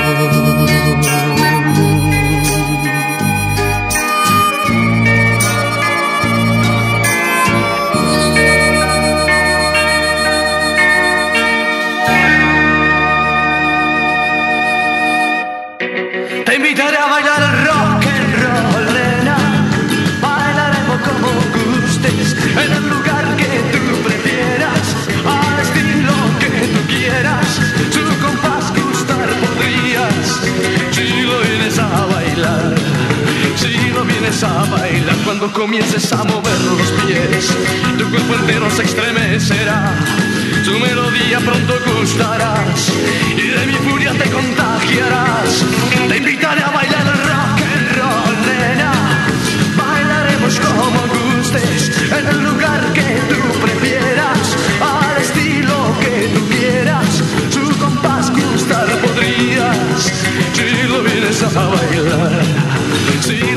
Te invitaré a bailar el rock and roll, nena. Bailaremos como gustes, en el lugar que tú prefieras, al estilo que tú quieras. Tu compás gustar podrías, si lo vienes a bailar. Si lo vienes a bailar, cuando comiences a mover los pies, tu cuerpo entero se estremecerá. Tu melodía pronto gustarás y de mi furia te contagiarás. Te invitaré a bailar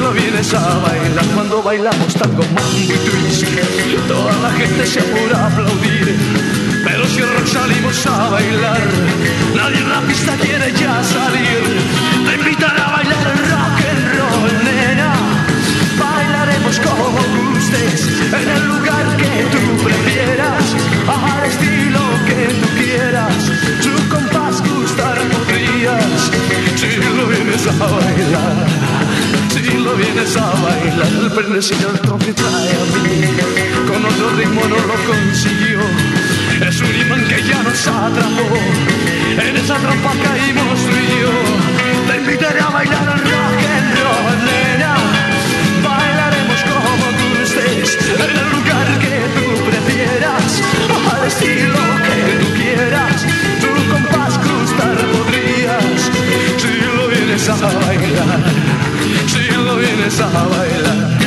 lo vienes a bailar. Cuando bailamos tango, mambo y twist, toda la gente se apura a aplaudir. Pero si el rock salimos a bailar, nadie en la pista quiere ya salir. Te invitaré a bailar el rock and roll, nena. Bailaremos como gustes, en el lugar que tú prefieras, al estilo que tú quieras. Tu compás gustar podrías, si lo vienes a bailar. Si lo vienes a bailar, el prenecillo del tronco trae a mí. Con otro ritmo no lo consiguió. Es un imán que ya nos atrapó. En esa trampa caímos tú y yo. Te invitaré a bailar el rock and roll, nena. Bailaremos como tú estés, en el lugar que tú prefieras, al estilo que tú quieras. Tu compás cruzar podrías, si lo vienes a bailar. Si lo vienes a bailar.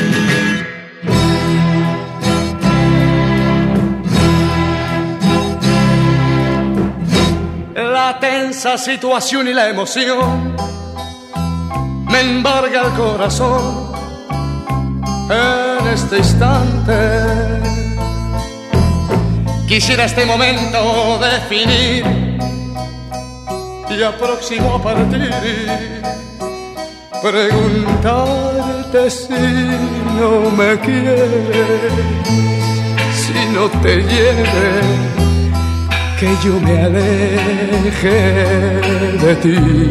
La tensa situación y la emoción me embarga el corazón en este instante. Quisiera este momento definir y aproximo a partir. Preguntarte si no me quieres, si no te hiere que yo me aleje de ti.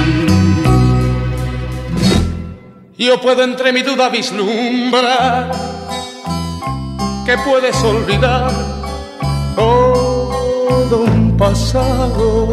Yo puedo entre mi duda vislumbrar que puedes olvidar todo un pasado.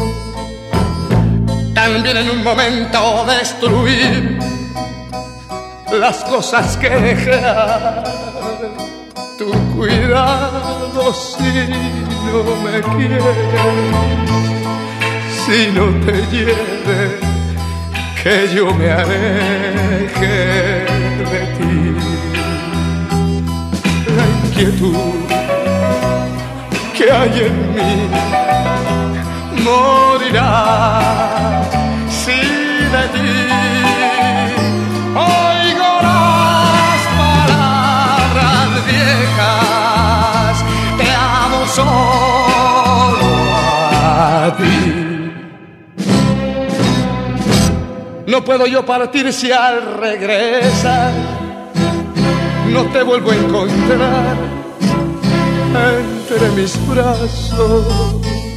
También en un momento destruir las cosas que dejar. Tu cuidado si no me quieres, si no te hiere, que yo me aleje de ti. La inquietud que hay en mí morirá si de ti oigo las palabras viejas. Te amo solo a ti. No puedo yo partir si al regresar no te vuelvo a encontrar entre mis brazos.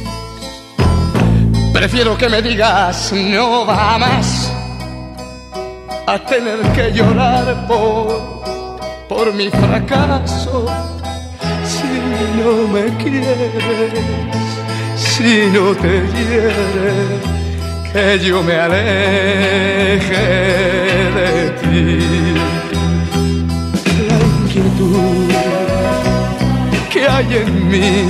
Prefiero que me digas no va más a tener que llorar por, por mi fracaso. Si no me quieres, si no te hiere, que yo me aleje de ti. La inquietud que hay en mí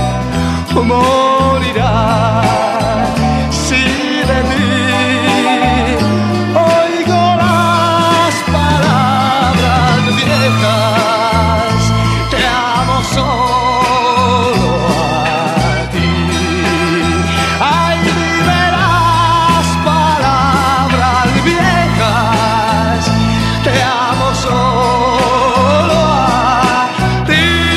morirá si de ti oigo las palabras viejas. Te amo solo a ti. Ay, dime las palabras viejas. Te amo solo a ti.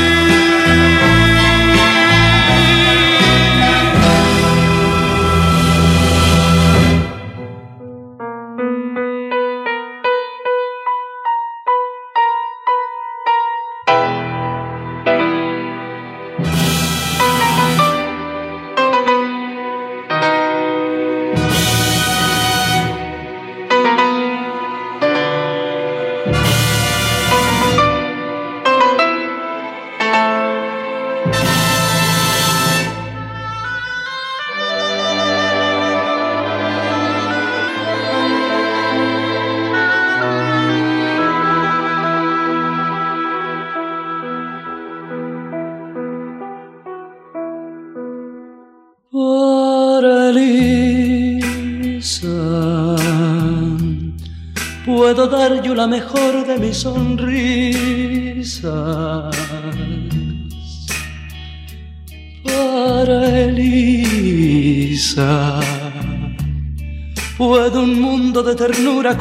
Puedo dar yo la mejor de mis sonrisas para Elisa. puedo un mundo de ternura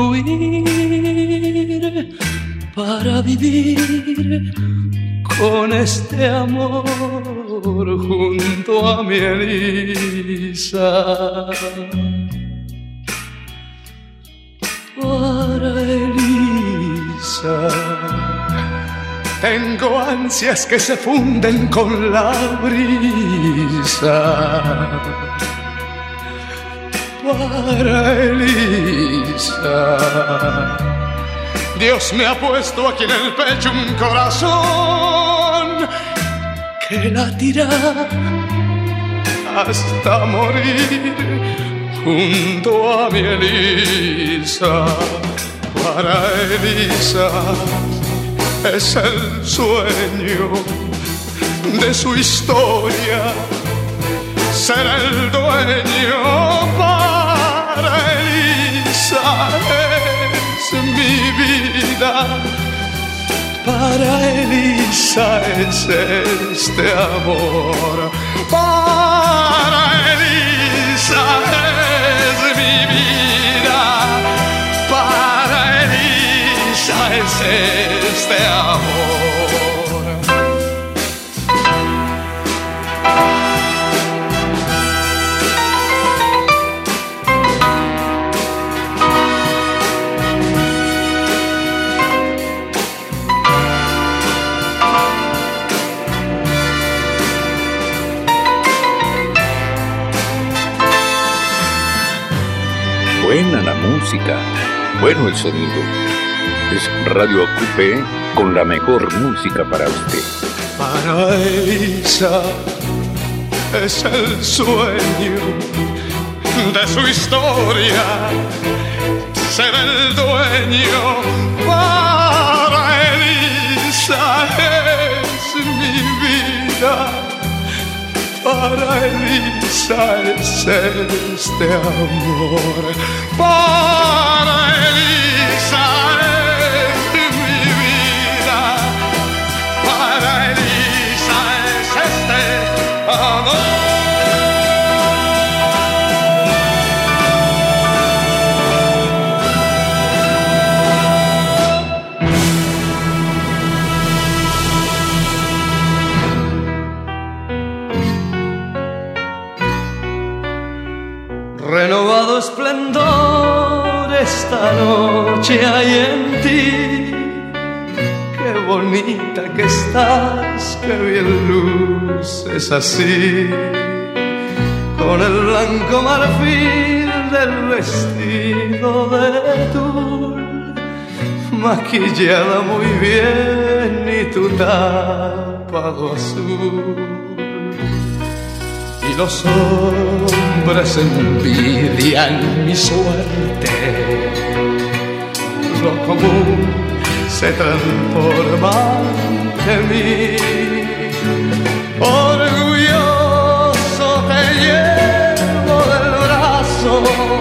construir para vivir con este amor junto a mi Elisa. Para Elisa tengo ansias que se funden con la brisa. Para Elisa Dios me ha puesto aquí en el pecho un corazón que latirá hasta morir junto a mi Elisa. Para Elisa es el sueño de su historia, ser el dueño. Para Elisa es mi vida, para Elisa es este amor. Para Elisa es mi vida, para Elisa es este amor. Buena la música, bueno el sonido. Es Radio A Q P con la mejor música para usted. Para Elisa es el sueño de su historia, ser el dueño. Para Elisa es mi vida, para Elisa es este amor. Para Elisa es mi vida, para Elisa es este amor. Renovado esplendor esta noche hay en ti. Qué bonita que estás, qué bien luces así, con el blanco marfil del vestido de tul, maquillada muy bien y tu tapado azul. Y los hombres envidian mi suerte, lo común se transforma ante mí. Orgulloso te llevo del brazo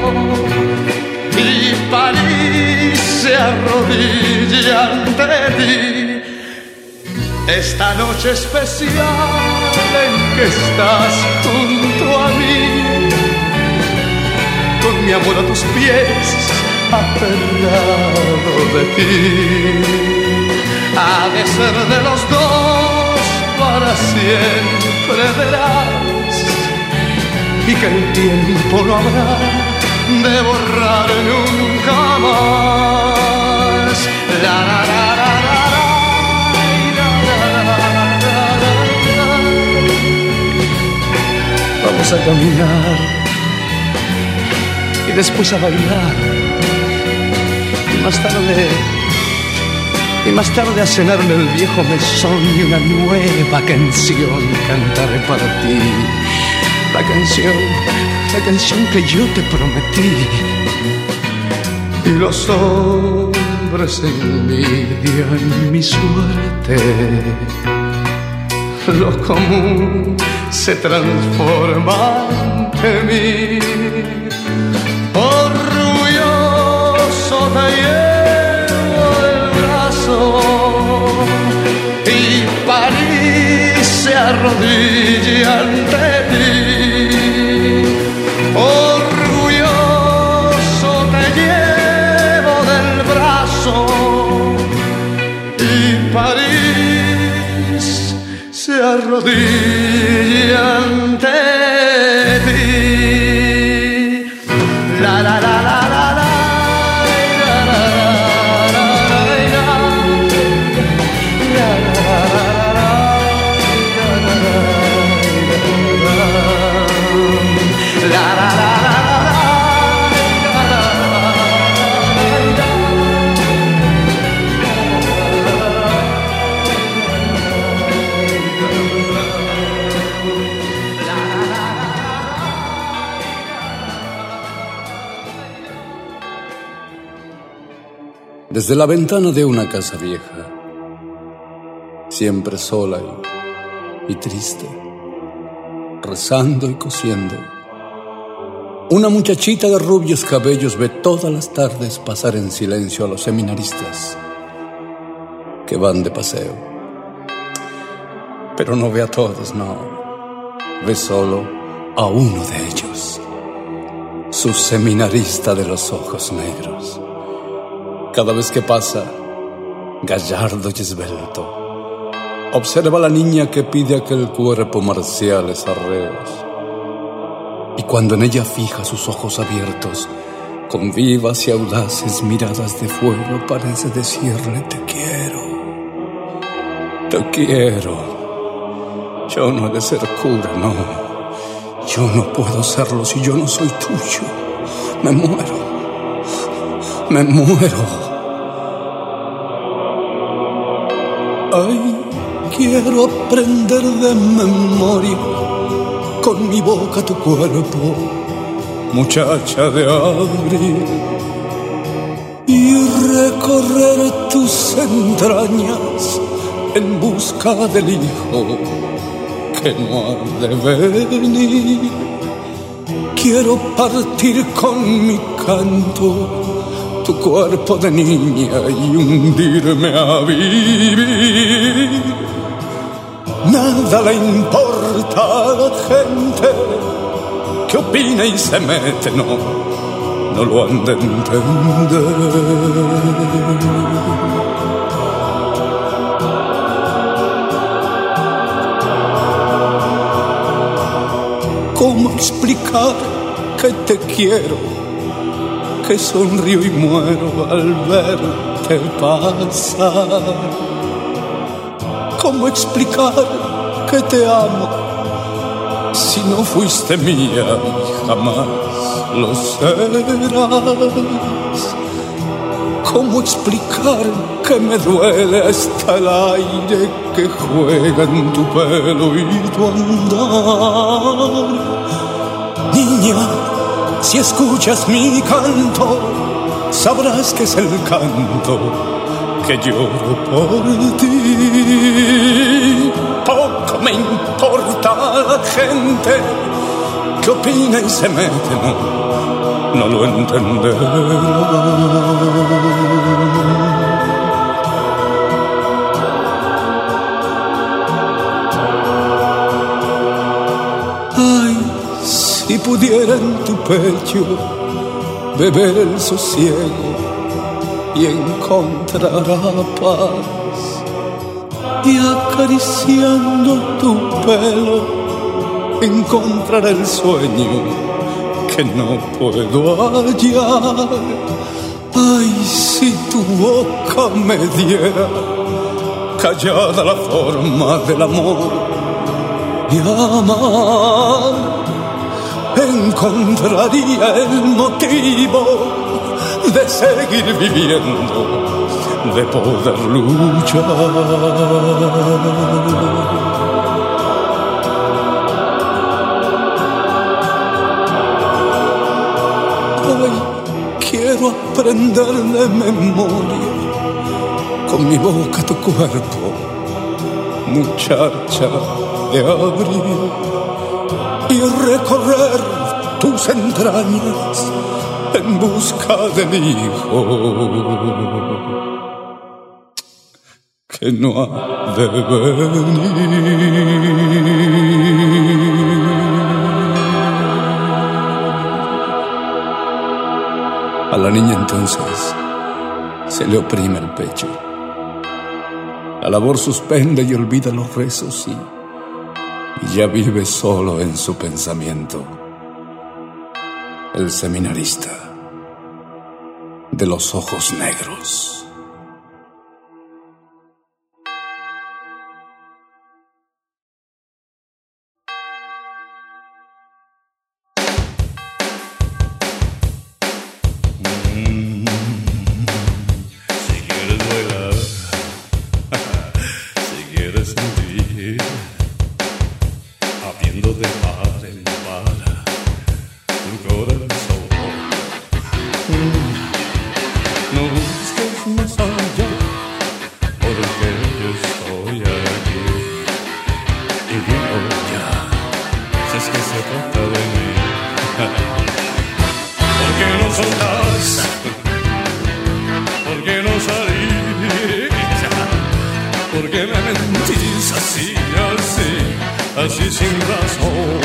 y París se arrodilla ante ti. Esta noche especial en que estás junto a mí, con mi amor a tus pies, aferrado de ti. Ha de ser de los dos, para siempre verás, y que el tiempo no habrá de borrar nunca más. La, la, la, la, la. Vamos a caminar y después a bailar, y más tarde, y más tarde a cenar en el viejo mesón, y una nueva canción cantaré para ti. La canción, la canción que yo te prometí. Y los hombres envidian mi suerte, lo común se transforma ante mí. Orgulloso te llevo del brazo y París se arrodilla ante ti. Orgulloso desde la ventana de una casa vieja, siempre sola y, y triste, rezando y cosiendo, una muchachita de rubios cabellos ve todas las tardes pasar en silencio a los seminaristas que van de paseo. Pero no ve a todos, no. Ve solo a uno de ellos, su seminarista de los ojos negros. Cada vez que pasa, gallardo y esbelto, observa a la niña que pide aquel cuerpo marciales arreos. Y cuando en ella fija sus ojos abiertos, con vivas y audaces miradas de fuego, parece decirle: te quiero, te quiero. Yo no he de ser cura, no. Yo no puedo serlo si yo no soy tuyo. Me muero, me muero. Ay, quiero aprender de memoria con mi boca tu cuerpo, muchacha de abril, y recorrer tus entrañas en busca del hijo que no ha de venir. Quiero partir con mi canto tu cuerpo de niña y hundirme a vivir. Nada le importa a la gente que opina y se mete, no, no lo han de entender. ¿Cómo explicar que te quiero, que sonrío y muero al verte pasar? ¿Cómo explicar que te amo si no fuiste mía y jamás lo serás? ¿Cómo explicar que me duele hasta el aire que juega en tu pelo y tu andar? Niña, si escuchas mi canto, sabrás que es el canto que lloro por ti. Poco me importa la gente que opina y se mete, no, no lo entenderá. Ay, si pudiera en tu pecho beber el sosiego y encontrar paz, y acariciando tu pelo encontrar el sueño que no puedo hallar. Ay, si tu boca me diera callada la forma del amor y amar, encontraría el motivo de seguir viviendo, de poder luchar. Ay, quiero aprender de memoria con mi boca tu cuerpo, muchacha de abril, y recorrer tus entrañas en busca del hijo que no ha de venir. A la niña entonces se le oprime el pecho. La labor suspende y olvida los rezos y, y ya vive solo en su pensamiento. El seminarista de los ojos negros. trata de mí. ¿Por qué no soltás? ¿Por qué no salís? ¿Por qué me mentís así, así, así sin razón?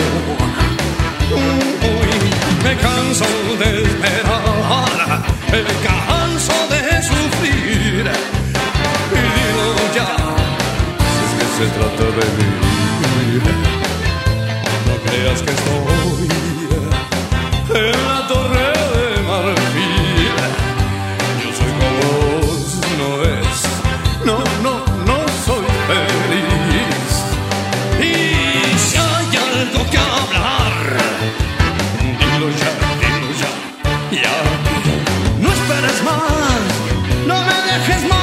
Uy, me canso de esperar, me canso de sufrir. Y digo ya, si es que se trata de mí, no creas que estoy en la torre de marfil. Yo soy como vos, no es, no, no, no soy feliz. Y si hay algo que hablar, dilo ya, dilo ya, ya. No esperes más, no me dejes morir.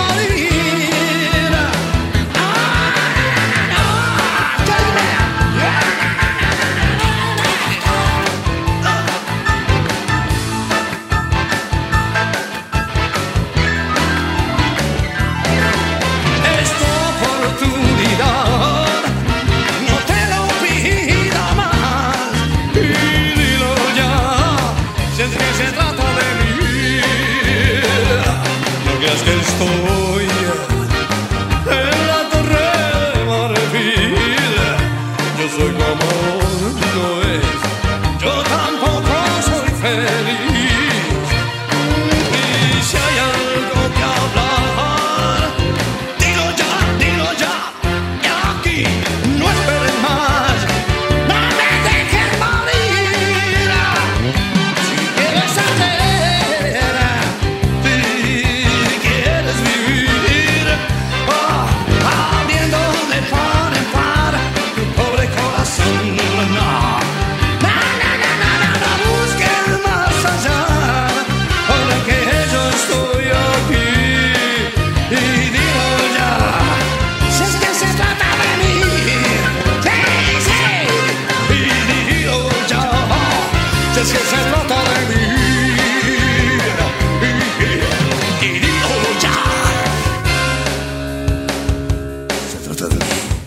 Es que estoy en la torre de marfil. Yo soy como no es, yo tampoco soy feliz. Y si hay algo que hablar, dilo ya, dilo ya. Y aquí no esperes más, no me dejes morir. Si quieres saber es que se trata de mí, y digo ya, se trata de mí.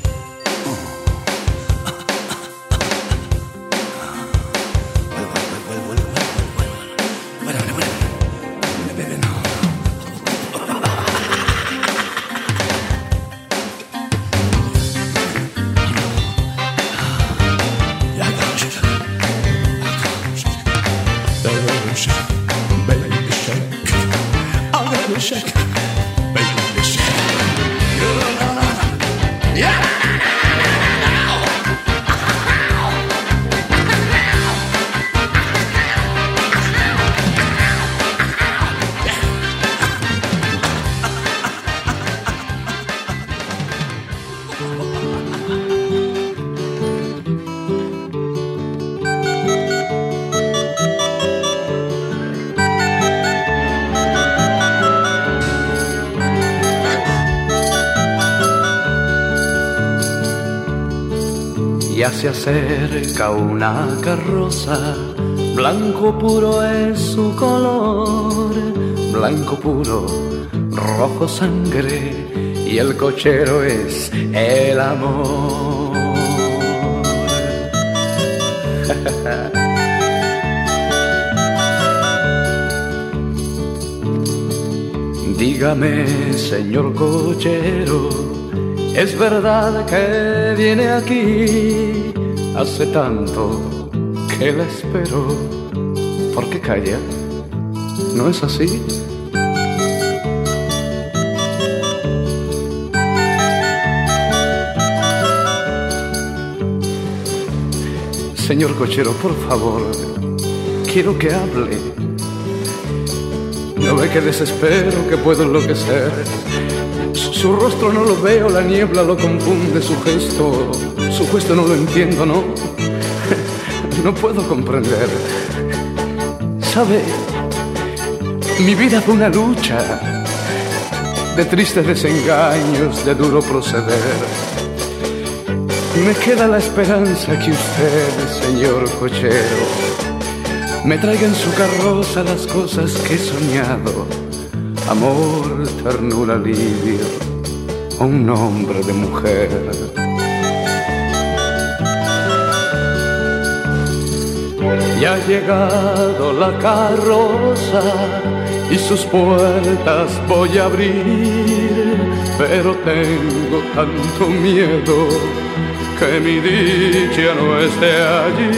Ya se acerca una carroza, blanco puro es su color, blanco puro, rojo sangre, y el cochero es el amor. Dígame, señor cochero, ¿es verdad que viene aquí? Hace tanto que la espero. ¿Por qué calla? ¿No es así? Señor cochero, por favor, quiero que hable. ¿No ve que desespero, que puedo enloquecer? Su rostro no lo veo, la niebla lo confunde, su gesto, su gesto no lo entiendo, ¿no? No puedo comprender. ¿Sabe? Mi vida fue una lucha de tristes desengaños, de duro proceder. Me queda la esperanza que usted, señor cochero, me traiga en su carroza las cosas que he soñado. Amor, ternura, alivio, un nombre de mujer. Ya ha llegado la carroza y sus puertas voy a abrir, pero tengo tanto miedo que mi dicha no esté allí.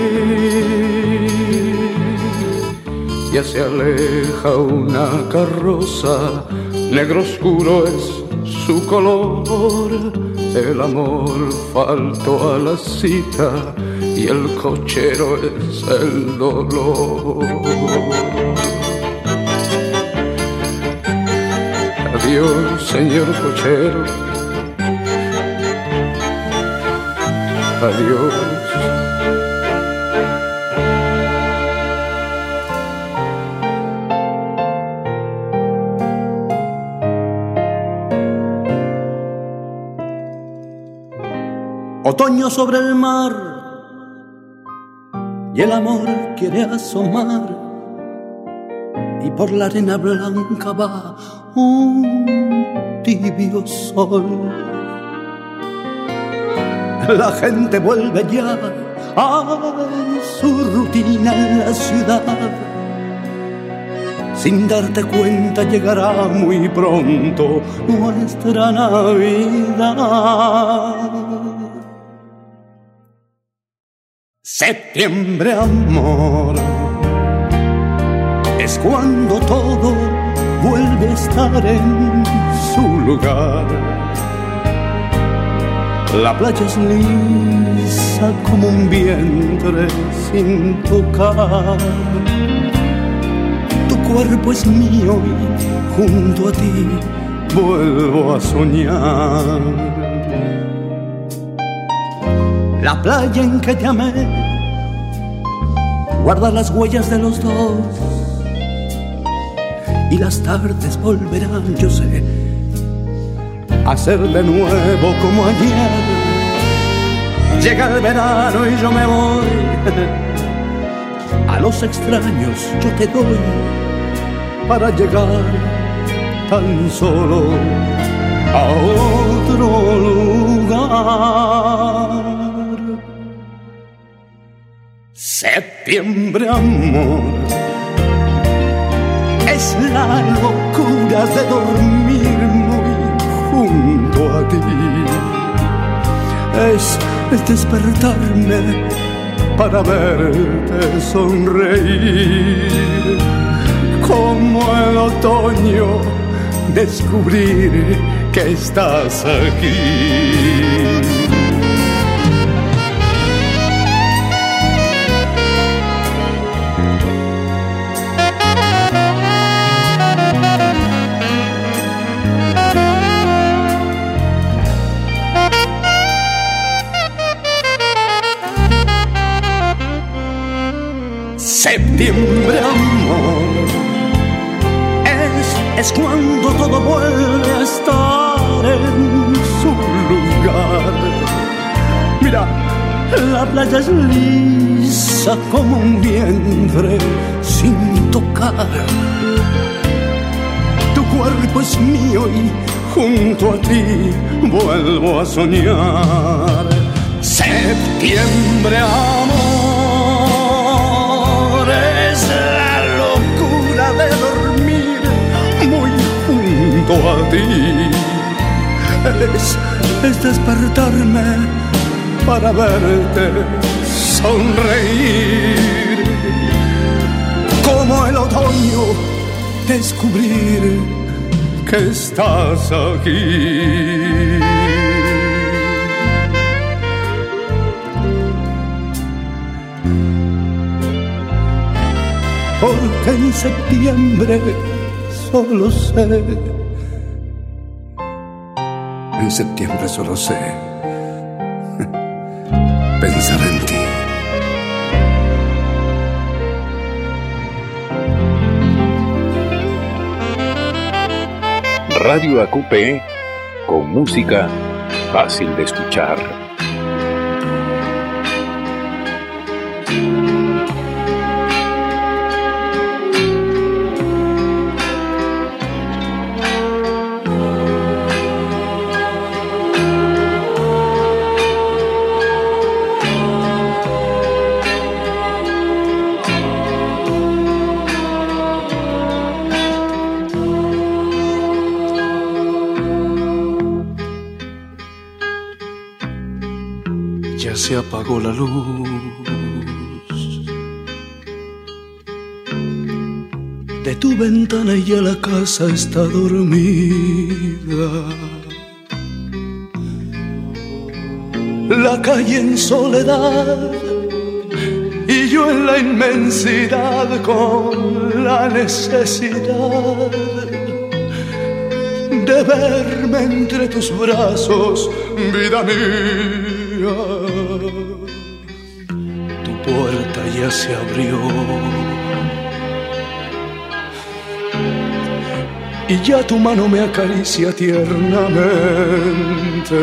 Ya se aleja una carroza, negro oscuro es su color, el amor faltó a la cita y el cochero es el dolor. Adiós, señor cochero. Adiós. Otoño sobre el mar y el amor quiere asomar y por la arena blanca va un tibio sol. La gente vuelve ya a su rutina en la ciudad. Sin darte cuenta llegará muy pronto nuestra Navidad. Septiembre, amor, es cuando todo vuelve a estar en su lugar. La playa es lisa como un vientre sin tocar. Tu cuerpo es mío y junto a ti vuelvo a soñar. La playa en que te amé guarda las huellas de los dos y las tardes volverán, yo sé, a ser de nuevo como ayer. Llega el verano y yo me voy, a los extraños yo te doy para llegar tan solo a otro lugar. Septiembre, amor, es la locura de dormir muy junto a ti. Es, es despertarme para verte sonreír. Como el otoño, descubrir que estás aquí. Septiembre, amor, es, es cuando todo vuelve a estar en su lugar. Mira, la playa es lisa como un vientre sin tocar. Tu cuerpo es mío y junto a ti vuelvo a soñar. Septiembre, amor, es la locura de dormir muy junto a ti. Es, es despertarme para verte sonreír. Como el otoño, descubrir que estás aquí. Porque en septiembre solo sé, en septiembre solo sé pensar en ti. Radio A Q P, con música fácil de escuchar. se apagó la luz. De tu ventana y ya la casa está dormida. La calle en soledad y yo en la inmensidad con la necesidad de verme entre tus brazos, vida mía. Tu puerta ya se abrió y ya tu mano me acaricia tiernamente.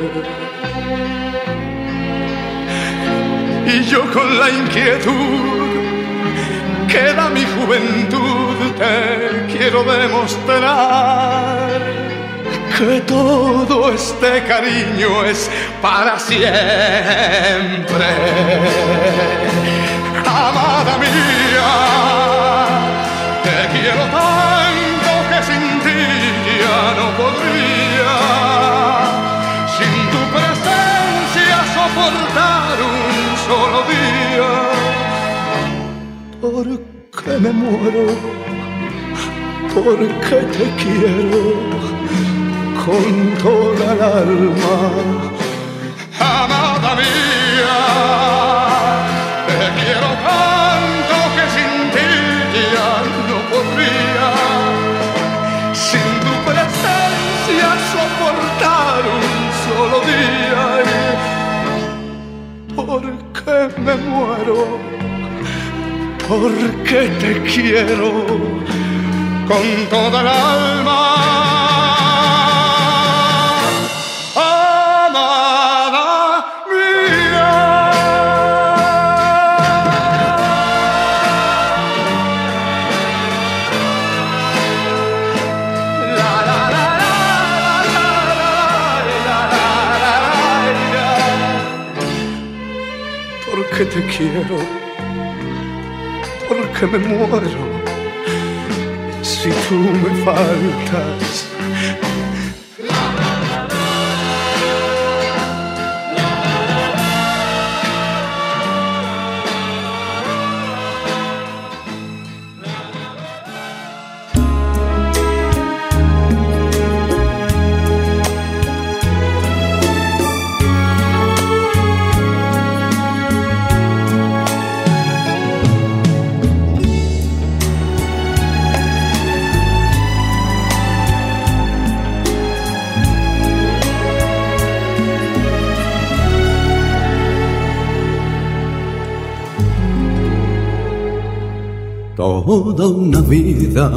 Y yo con la inquietud que da mi juventud te quiero demostrar que todo este cariño es para siempre. Amada mía, te quiero tanto que sin ti ya no podría, sin tu presencia soportar un solo día. Porque me muero, porque te quiero con toda el alma. Amada mía, te quiero tanto que sin ti ya no podría, sin tu presencia soportar un solo día. Porque me muero, porque te quiero con toda el alma. Amada mía. La la la la la la la la la. Porque te quiero, porque me muero si tú me faltas. Toda una vida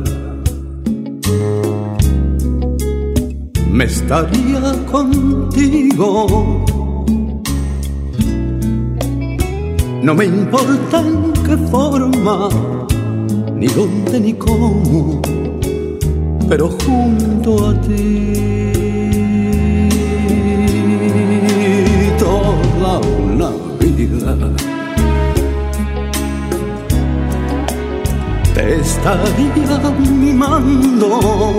me estaría contigo. No me importa en qué forma, ni dónde ni cómo, pero junto a ti toda una vida te estaría mimando,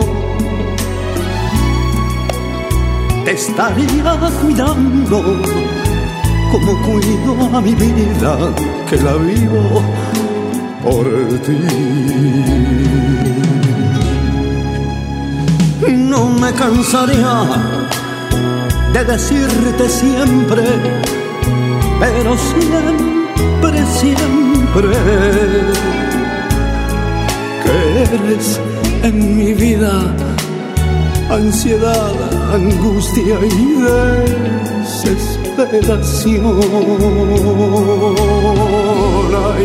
te estaría cuidando como cuido a mi vida, que la vivo por ti. No me cansaría de decirte siempre, pero siempre, siempre, que eres en mi vida ansiedad, angustia y desesperación. Ay,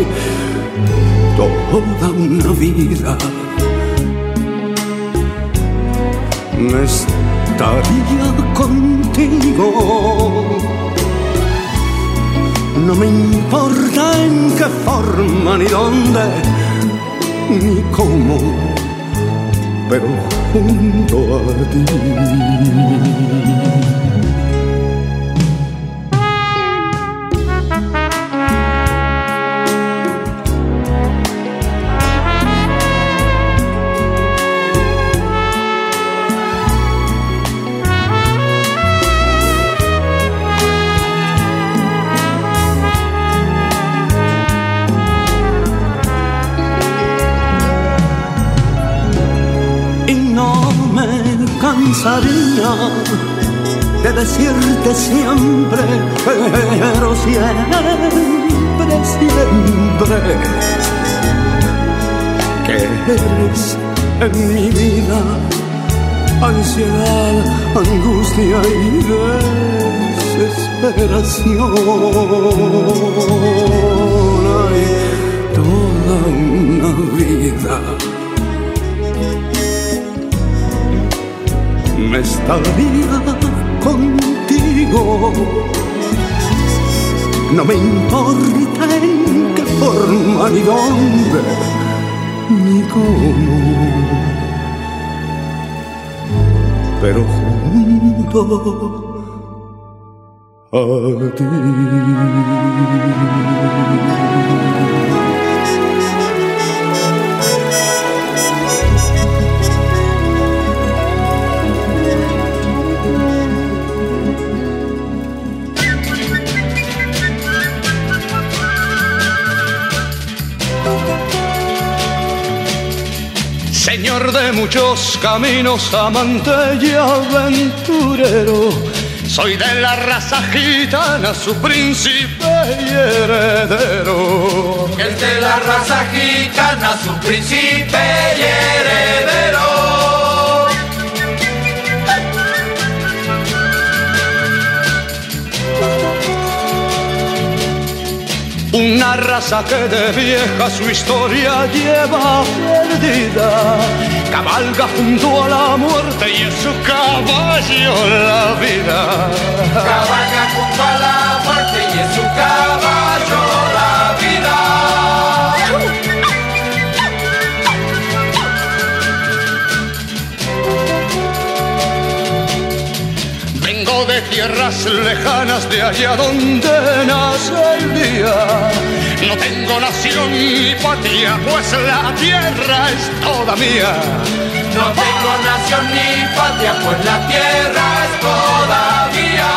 toda una vida me estaría contigo. No me importa en qué forma, ni dónde, ni cómo, pero junto a ti. cansaría de decirte siempre, pero siempre, siempre, que eres en mi vida ansiedad, angustia y desesperación. Hay toda una vida me estaría contigo. No me importa en qué forma, ni dónde, ni cómo, pero junto a ti. Señor de muchos caminos, amante y aventurero, soy de la raza gitana, su príncipe y heredero. Es de la raza gitana, su príncipe y heredero. Una raza que de vieja su historia lleva perdida, cabalga junto a la muerte y es su caballo la vida. Cabalga junto a la muerte y es su caballo la vida. Vengo de tierras lejanas, de allá donde nace el día. No tengo nación ni patria, pues la tierra es toda mía. No tengo nación ni patria, pues la tierra es toda mía.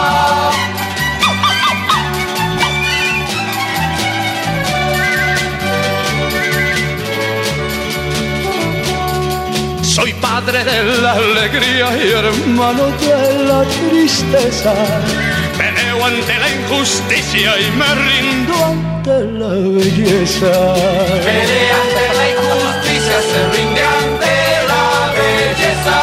Soy padre de la alegría y hermano de la tristeza. Peleo ante la injusticia y me rindo ante la belleza. Pelea ante la injusticia, se rinde ante la belleza.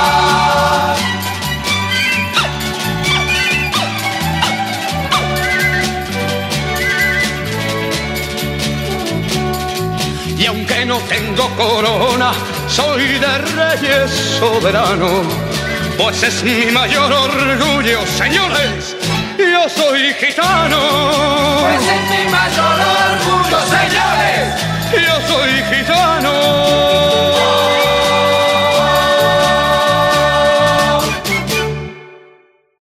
Y aunque no tengo corona, soy de reyes soberano, pues es mi mayor orgullo, señores, yo soy gitano. Pues es mi mayor